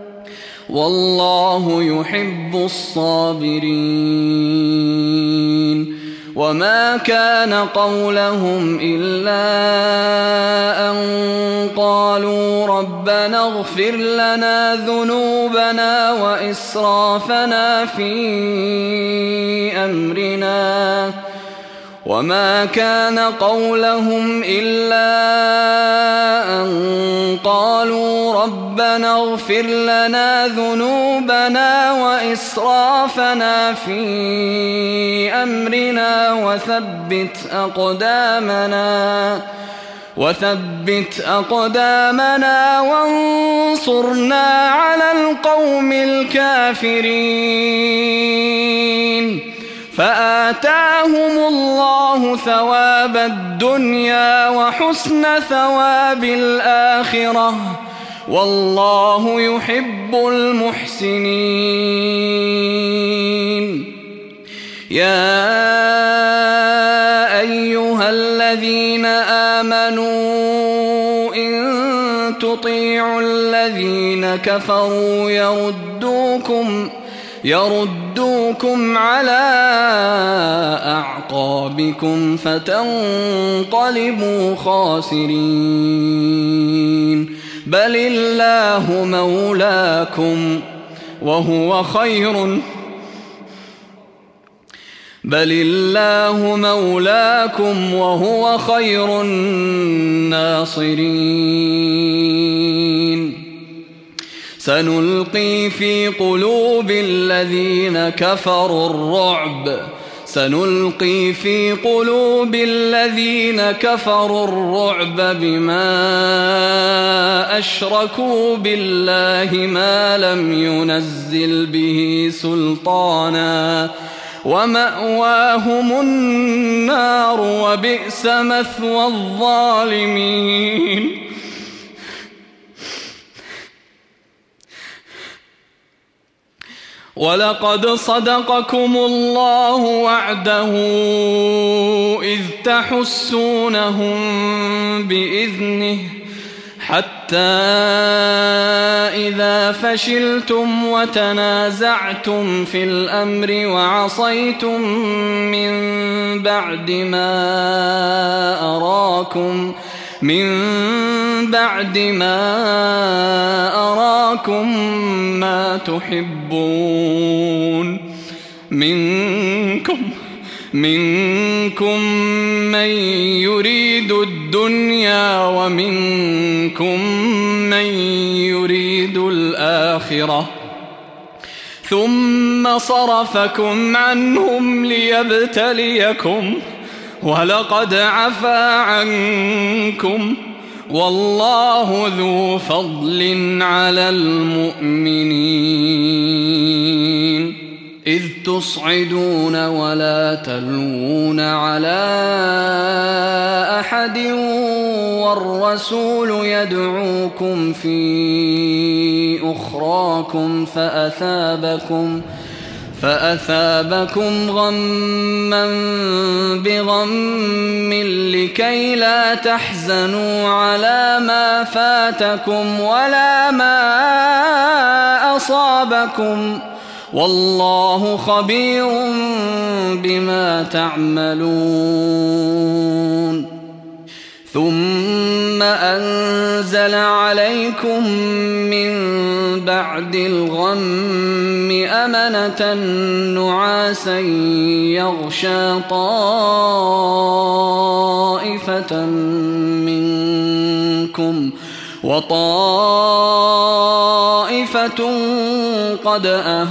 والله يحب الصابرين. وما كان قولهم إلا أن قالوا ربنا اغفر لنا ذنوبنا وإسرافنا في أمرنا وما كان قولهم إلا أن قالوا ربنا اغفر لنا ذنوبنا وإسرافنا في أمرنا وثبت أقدامنا وانصرنا على القوم الكافرين. فآتاهم الله ثواب الدنيا وحسن ثواب الآخرة والله يحب المحسنين. يا أيها الذين آمنوا إن تطيعوا الذين كفروا يردوكم على أعقابكم فتنقلبوا خاسرين. بل الله مولاكم وهو خير الناصرين. سنلقي في قلوب الذين كفروا الرعب بما أشركوا بالله ما لم ينزل به سلطانا ومأواهم النار وبئس مثوى الظالمين. ولقد صدقكم الله وعده إذ تحسونهم بإذنه حتى إذا فشلتم وتنازعتم في الأمر وعصيتم من بعد ما أراكم ما تحبون منكم من يريد الدنيا ومنكم من يريد الآخرة ثم صرفكم عنهم ليبتليكم ولقد عفا عنكم والله ذو فضل على المؤمنين. إذ تصعدون ولا تلوون على أحد والرسول يدعوكم في أخراكم فأثابكم غما بغم لكي لا تحزنوا على ما فاتكم ولا ما أصابكم والله خبير بما تعملون ثم أنزل عليكم من بعد الغم أمنة نعاسا يغشى طائفة منكم وطائفة قد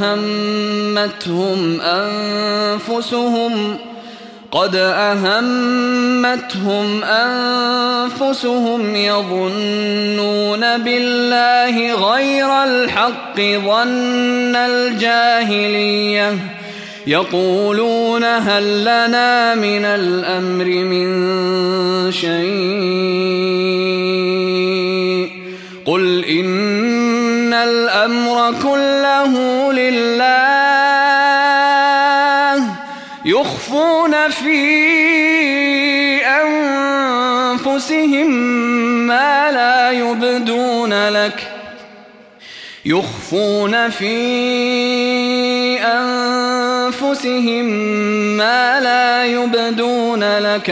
أهمتهم أنفسهم يظنون بالله غير الحق ظن الجاهلية يقولون هل لنا من الأمر من شيء قل إن الأمر كله لله يخفون في أنفسهم ما لا يبدون لك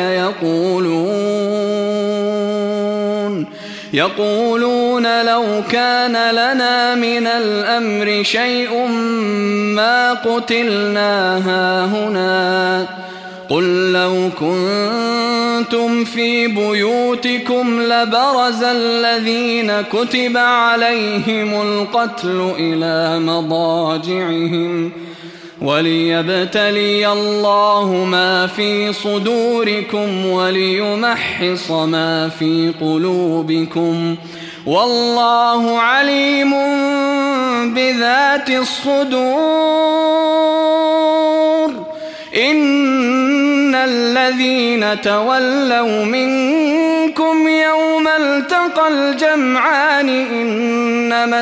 يقولون لو كان لنا من الأمر شيء ما قتلنا هاهنا قل لو كنتم في بيوتكم لبرز الذين كتب عليهم القتل إلى مضاجعهم وليبتلي الله ما في صدوركم وليمحص ما في قلوبكم والله عليم بذات الصدور إن الذين تولوا منكم يوم التقى الجمعان إنما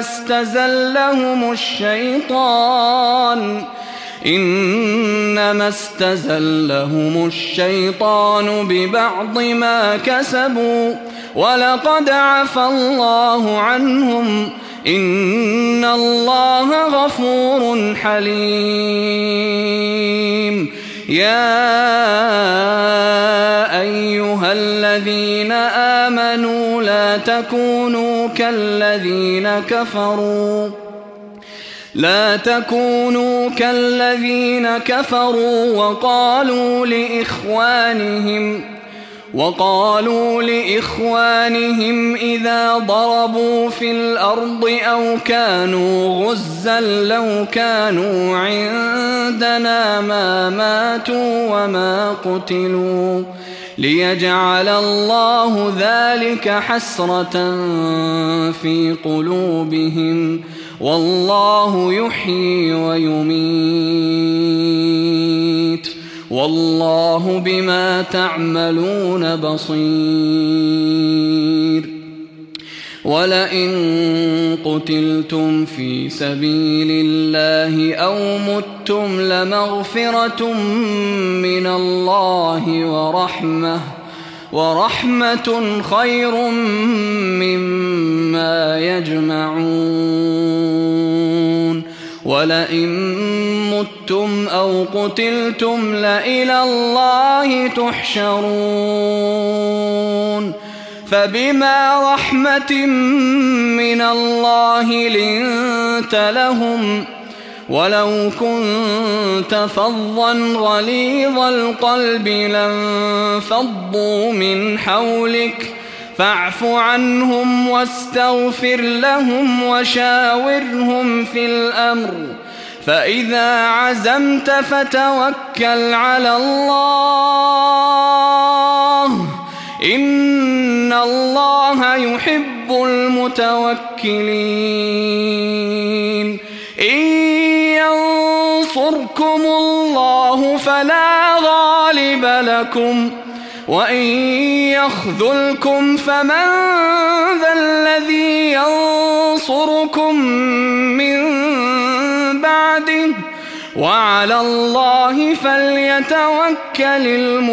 استزلهم الشيطان ببعض ما كسبوا ولقد عفى الله عنهم إن الله غفور حليم يا أيها الذين آمنوا لا تكونوا كالذين كفروا وقالوا لإخوانهم إذا ضربوا في الأرض أو كانوا غزا لو كانوا عندنا ما ماتوا وما قتلوا ليجعل الله ذلك حسرة في قلوبهم والله يحيي ويميت والله بما تعملون بصير ولئن قتلتم في سبيل الله أو متم لمغفرة من الله ورحمة خير مما يجمعون ولئن متم أو قتلتم لإلى الله تحشرون فبما رحمة من الله لنت لهم ولو كنت فظا غليظ القلب لانفضوا من حولك فاعف عنهم واستغفر لهم وشاورهم في الأمر فإذا عزمت فتوكل على الله إن الله يحب المتوكلين إن ينصركم الله فلا غالب لكم وإن يخذلكم فمن ذا الذي ينصركم من بعده وعلى الله فليتوكل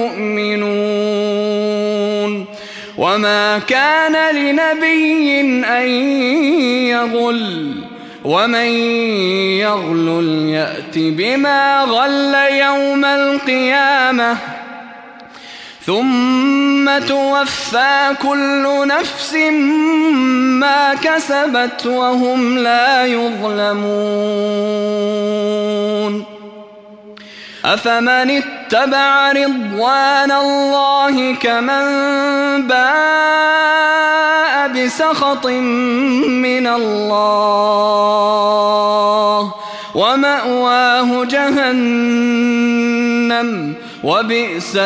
المؤمنون وما كان لنبي أن يغل ومن يغلل يأت بما غل يوم القيامة ثم توفى كل نفس ما كسبت وهم لا يظلمون أفمن اتبع رضوان الله كمن باء بسخط من الله ومأواه جهنم وبئس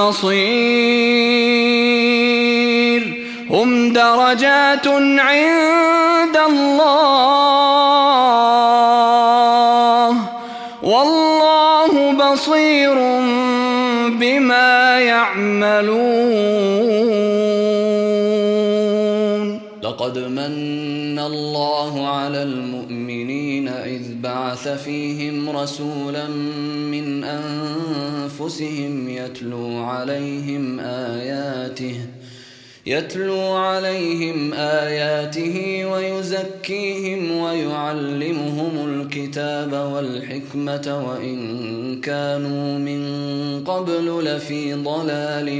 المصير هم درجات عند الله والله بصير بما يعملون لقد من الله على المؤمنين إذ بعث فيهم رسولا من أنفسهم يتلو عليهم آياته ويزكيهم ويعلمهم الكتاب والحكمة وإن كانوا من قبل لفي ضلال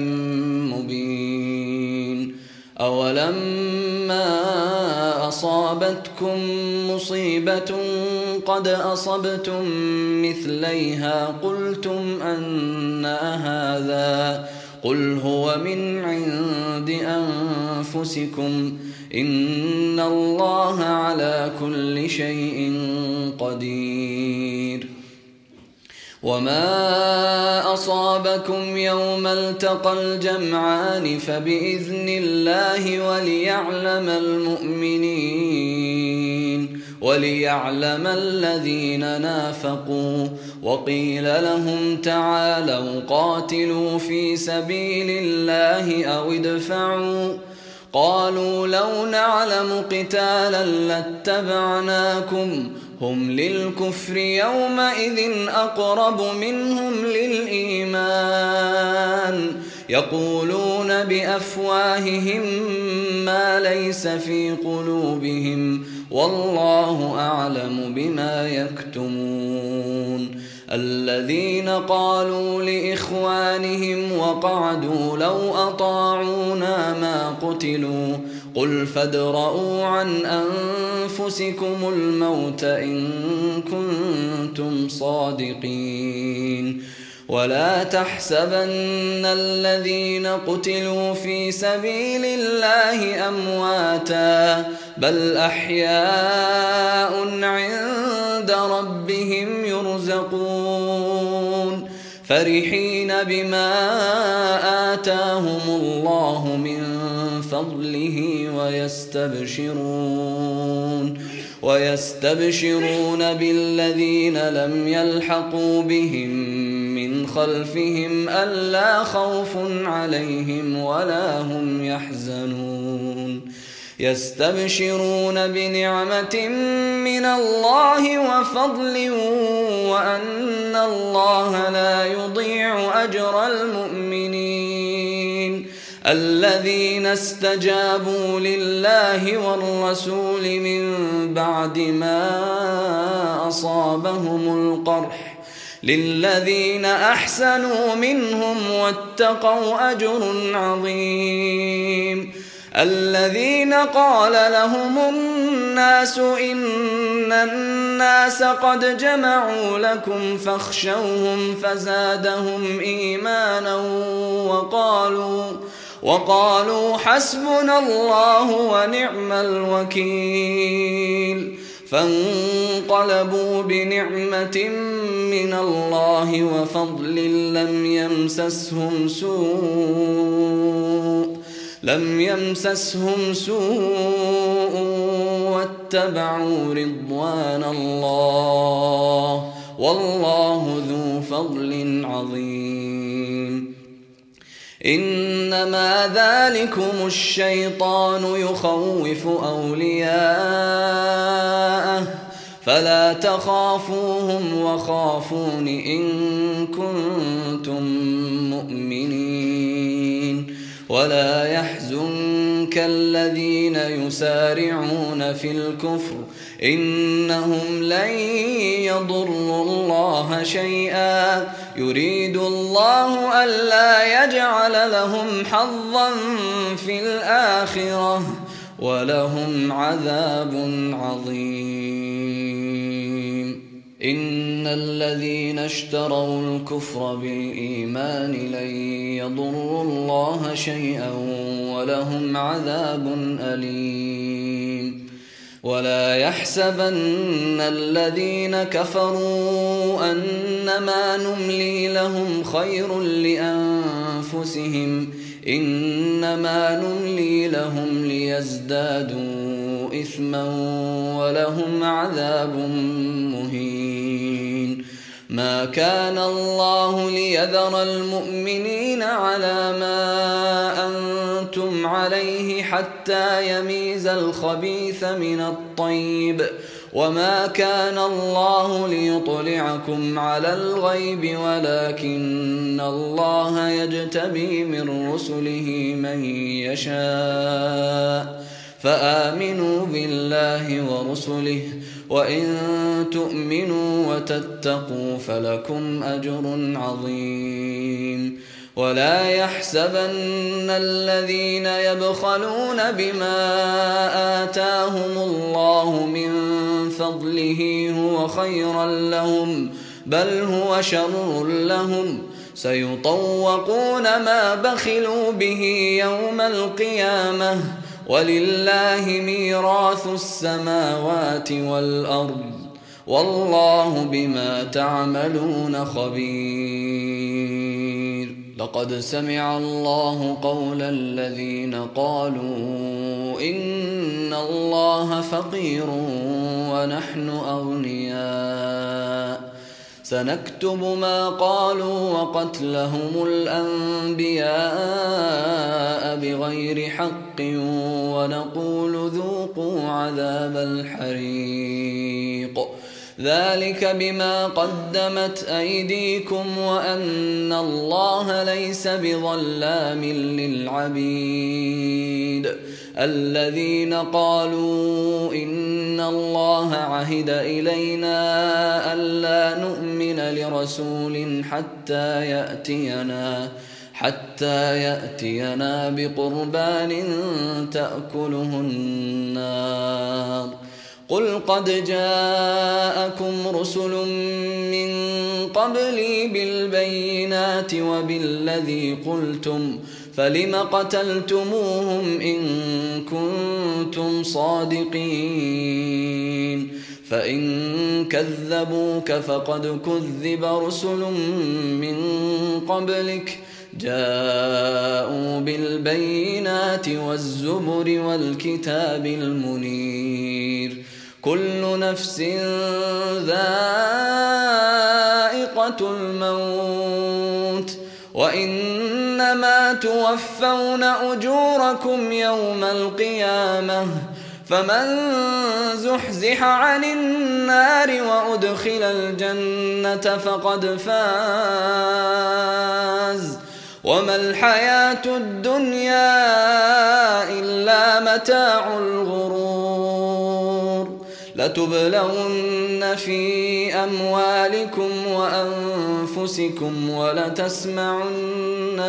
مبين أولما أصابتكم مصيبة قد أصبتم مثليها قلتم أنى هذا قل هو من عند أنفسكم إن الله على كل شيء قدير وما أصابكم يوم التقى الجمعان فبإذن الله وليعلم الذين نافقوا وقيل لهم تعالوا قاتلوا في سبيل الله أو ادفعوا قالوا لو نعلم قتالا لاتبعناكم هم للكفر يومئذ أقرب منهم للإيمان يقولون بأفواههم ما ليس في قلوبهم والله أعلم بما يكتمون الذين قالوا لإخوانهم وقعدوا لو أطاعونا ما قتلوا قل فادرءوا عن أنفسكم الموت إن كنتم صادقين ولا تحسبن الذين قتلوا في سبيل الله أمواتا بل أحياء عند ربهم يرزقون فرحين بما آتاهم الله من فضله ويستبشرون بالذين لم يلحقوا بهم من خلفهم ألا خوف عليهم ولا هم يحزنون يستبشرون بنعمة من الله وفضل وأن الله لا يضيع أجر المؤمنين الذين استجابوا لله والرسول من بعد ما أصابهم القرح للذين أحسنوا منهم واتقوا أجر عظيم الذين قال لهم الناس إن الناس قد جمعوا لكم فاخشوهم فزادهم إيمانا وقالوا حسبنا الله ونعم الوكيل فانقلبوا بنعمة من الله وفضل لم يمسسهم سوء واتبعوا رضوان الله والله ذو فضل عظيم إنما ذلكم الشيطان يخوف أولياءه فلا تخافوهم وخافون إن كنتم مؤمنين ولا يحزنك أولئك الذين يسارعون في الكفر إنهم لن يضروا الله شيئا يريد الله ألا يجعل لهم حظا في الآخرة ولهم عذاب عظيم. إن الذين اشتروا الكفر بالإيمان لن يضروا الله شيئا ولهم عذاب أليم. ولا يحسبن الذين كفروا أنما نملي لهم خير لأنفسهم إنما نملي لهم ليزدادوا إثما ولهم عذاب مهين. ما كان الله ليذر المؤمنين على ما أنتم عليه حتى يميز الخبيث من الطيب وما كان الله ليطلعكم على الغيب ولكن الله يجتبي من رسله من يشاء فآمنوا بالله ورسله وإن تؤمنوا وتتقوا فلكم أجر عظيم. ولا يحسبن الذين يبخلون بما آتاهم الله من فضله هو خيرا لهم بل هو شر لهم سيطوقون ما بخلوا به يوم القيامة ولله ميراث السماوات والأرض والله بما تعملون خبير. لقد سمع الله قول الذين قالوا إن الله فقير ونحن أغنياء سنكتب ما قالوا وقتلهم الأنبياء بغير حق ونقول ذوقوا عذاب الحريق ذلك بما قدمت أيديكم وأن الله ليس بظلام للعبيد. الذين قالوا إن الله عهد إلينا ألا نؤمن لرسول حتى يأتينا بقربان تأكله النار قل قد جاءكم رسل من قبلي بالبينات وبالذي قلتم فلم قتلتموهم إن كنتم صادقين فإن كذبوك فقد كذب رسل من قبلك جاءوا بالبينات والزبر والكتاب المنير كل نفس ذائقة الموت وإنما توفون أجوركم يوم القيامة فمن زحزح عن النار وأدخل الجنة فقد فاز وما الحياة الدنيا إلا متاع الغرور لتبلون في أموالكم وأنفسكم ولتسمعن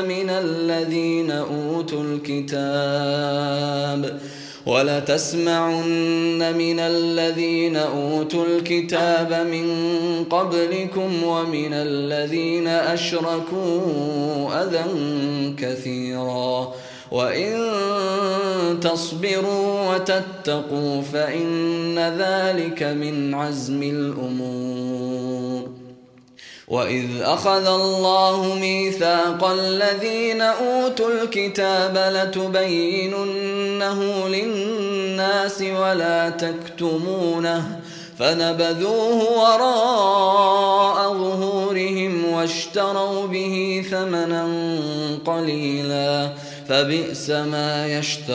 من الذين أوتوا الكتاب من قبلكم ومن الذين أشركوا أذى كثيرا وإن تصبروا وتتقوا فإن ذلك من عزم الأمور. وإذ أخذ الله ميثاق الذين أوتوا الكتاب لتبيننه للناس ولا تكتمونه فنبذوه وراء ظهورهم واشتروا به ثمنا قليلا فبئس ما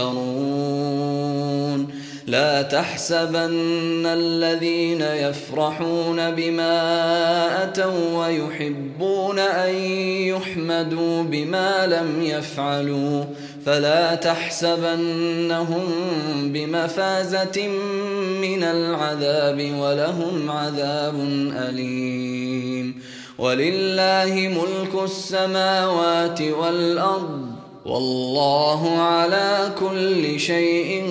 يشترون. لا تحسبن الذين يفرحون بما أتوا ويحبون أن يحمدوا بما لم يفعلوا فلا تحسبنهم بمفازة من العذاب ولهم عذاب أليم ولله ملك السماوات والأرض والله على كل شيء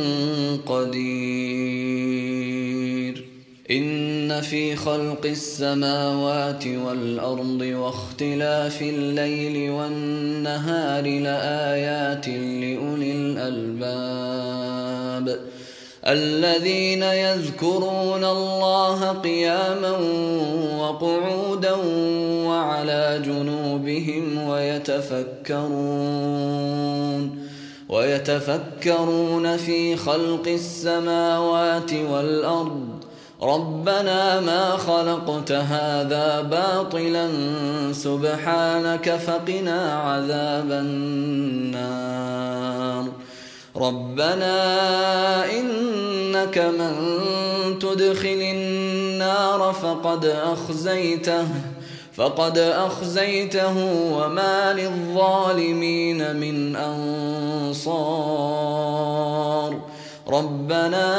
قدير إن في خلق السماوات والأرض واختلاف الليل والنهار لآيات لأولي الألباب الذين يذكرون الله قياما وقعودا وعلى جنوبهم ويتفكرون في خلق السماوات والأرض ربنا ما خلقت هذا باطلا سبحانك فقنا عذاب النار ربنا إنك من تدخل النار فقد أخزيته وما للظالمين من أنصار ربنا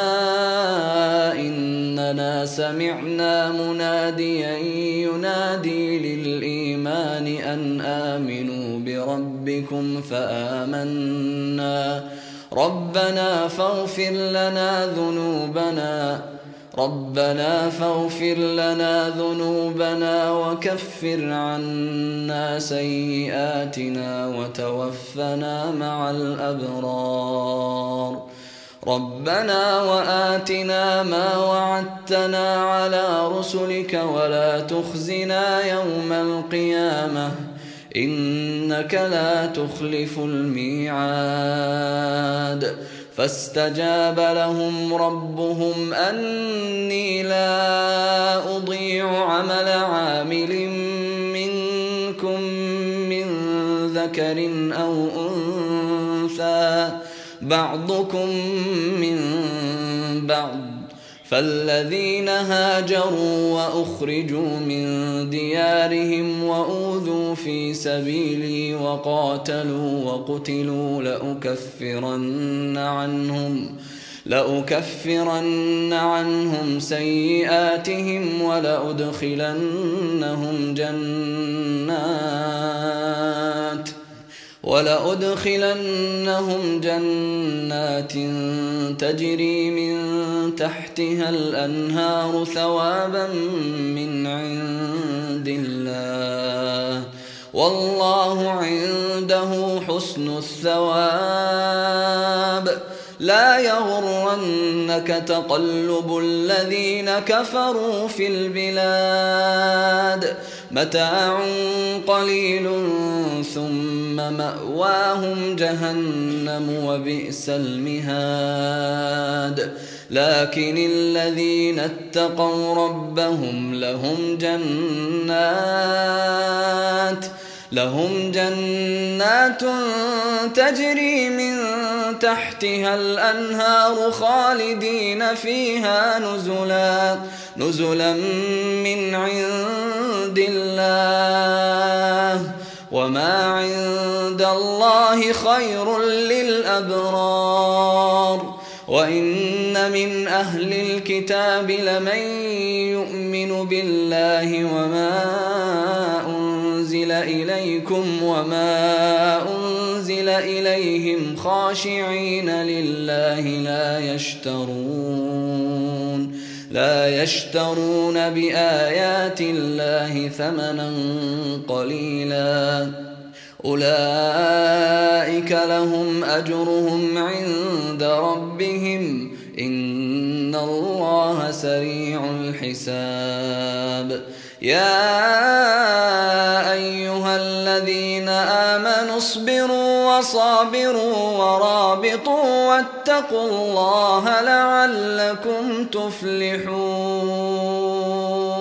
إننا سمعنا مناديا ينادي للإيمان أن آمنوا بربكم فآمنا ربنا فاغفر لنا ذنوبنا وكفر عنا سيئاتنا وتوفنا مع الأبرار ربنا وآتنا ما وعدتنا على رسلك ولا تخزنا يوم القيامة إنك لا تخلف الميعاد فاستجاب لهم ربهم أني لا أضيع عمل عامل منكم من ذكر أو أنثى بعضكم من بعض فالذين هاجروا وأخرجوا من ديارهم وأوذوا في سبيلي وقاتلوا وقتلوا لأكفرن عنهم سيئاتهم ولأدخلنهم جنات تجري من تحتها الأنهار ثوابا من عند الله والله عنده حسن الثواب لا يغرنك تقلب الذين كفروا في البلاد متاع قليل ثم مأواهم جهنم وبئس المهاد لكن الذين اتقوا ربهم لهم جنات تجري من تحتها الأنهار خالدين فيها نزلا من عند الله وما عند الله خير للأبرار وإن من أهل الكتاب لمن يؤمن بالله وما أنزل إليكم وما أنزل إليهم خاشعين لله لا يشترون بآيات الله ثمنا قليلا أولئك لهم أجرهم عند ربهم إن الله سريع الحساب يا أيها الذين آمنوا اصبروا وصابروا ورابطوا واتقوا الله لعلكم تفلحون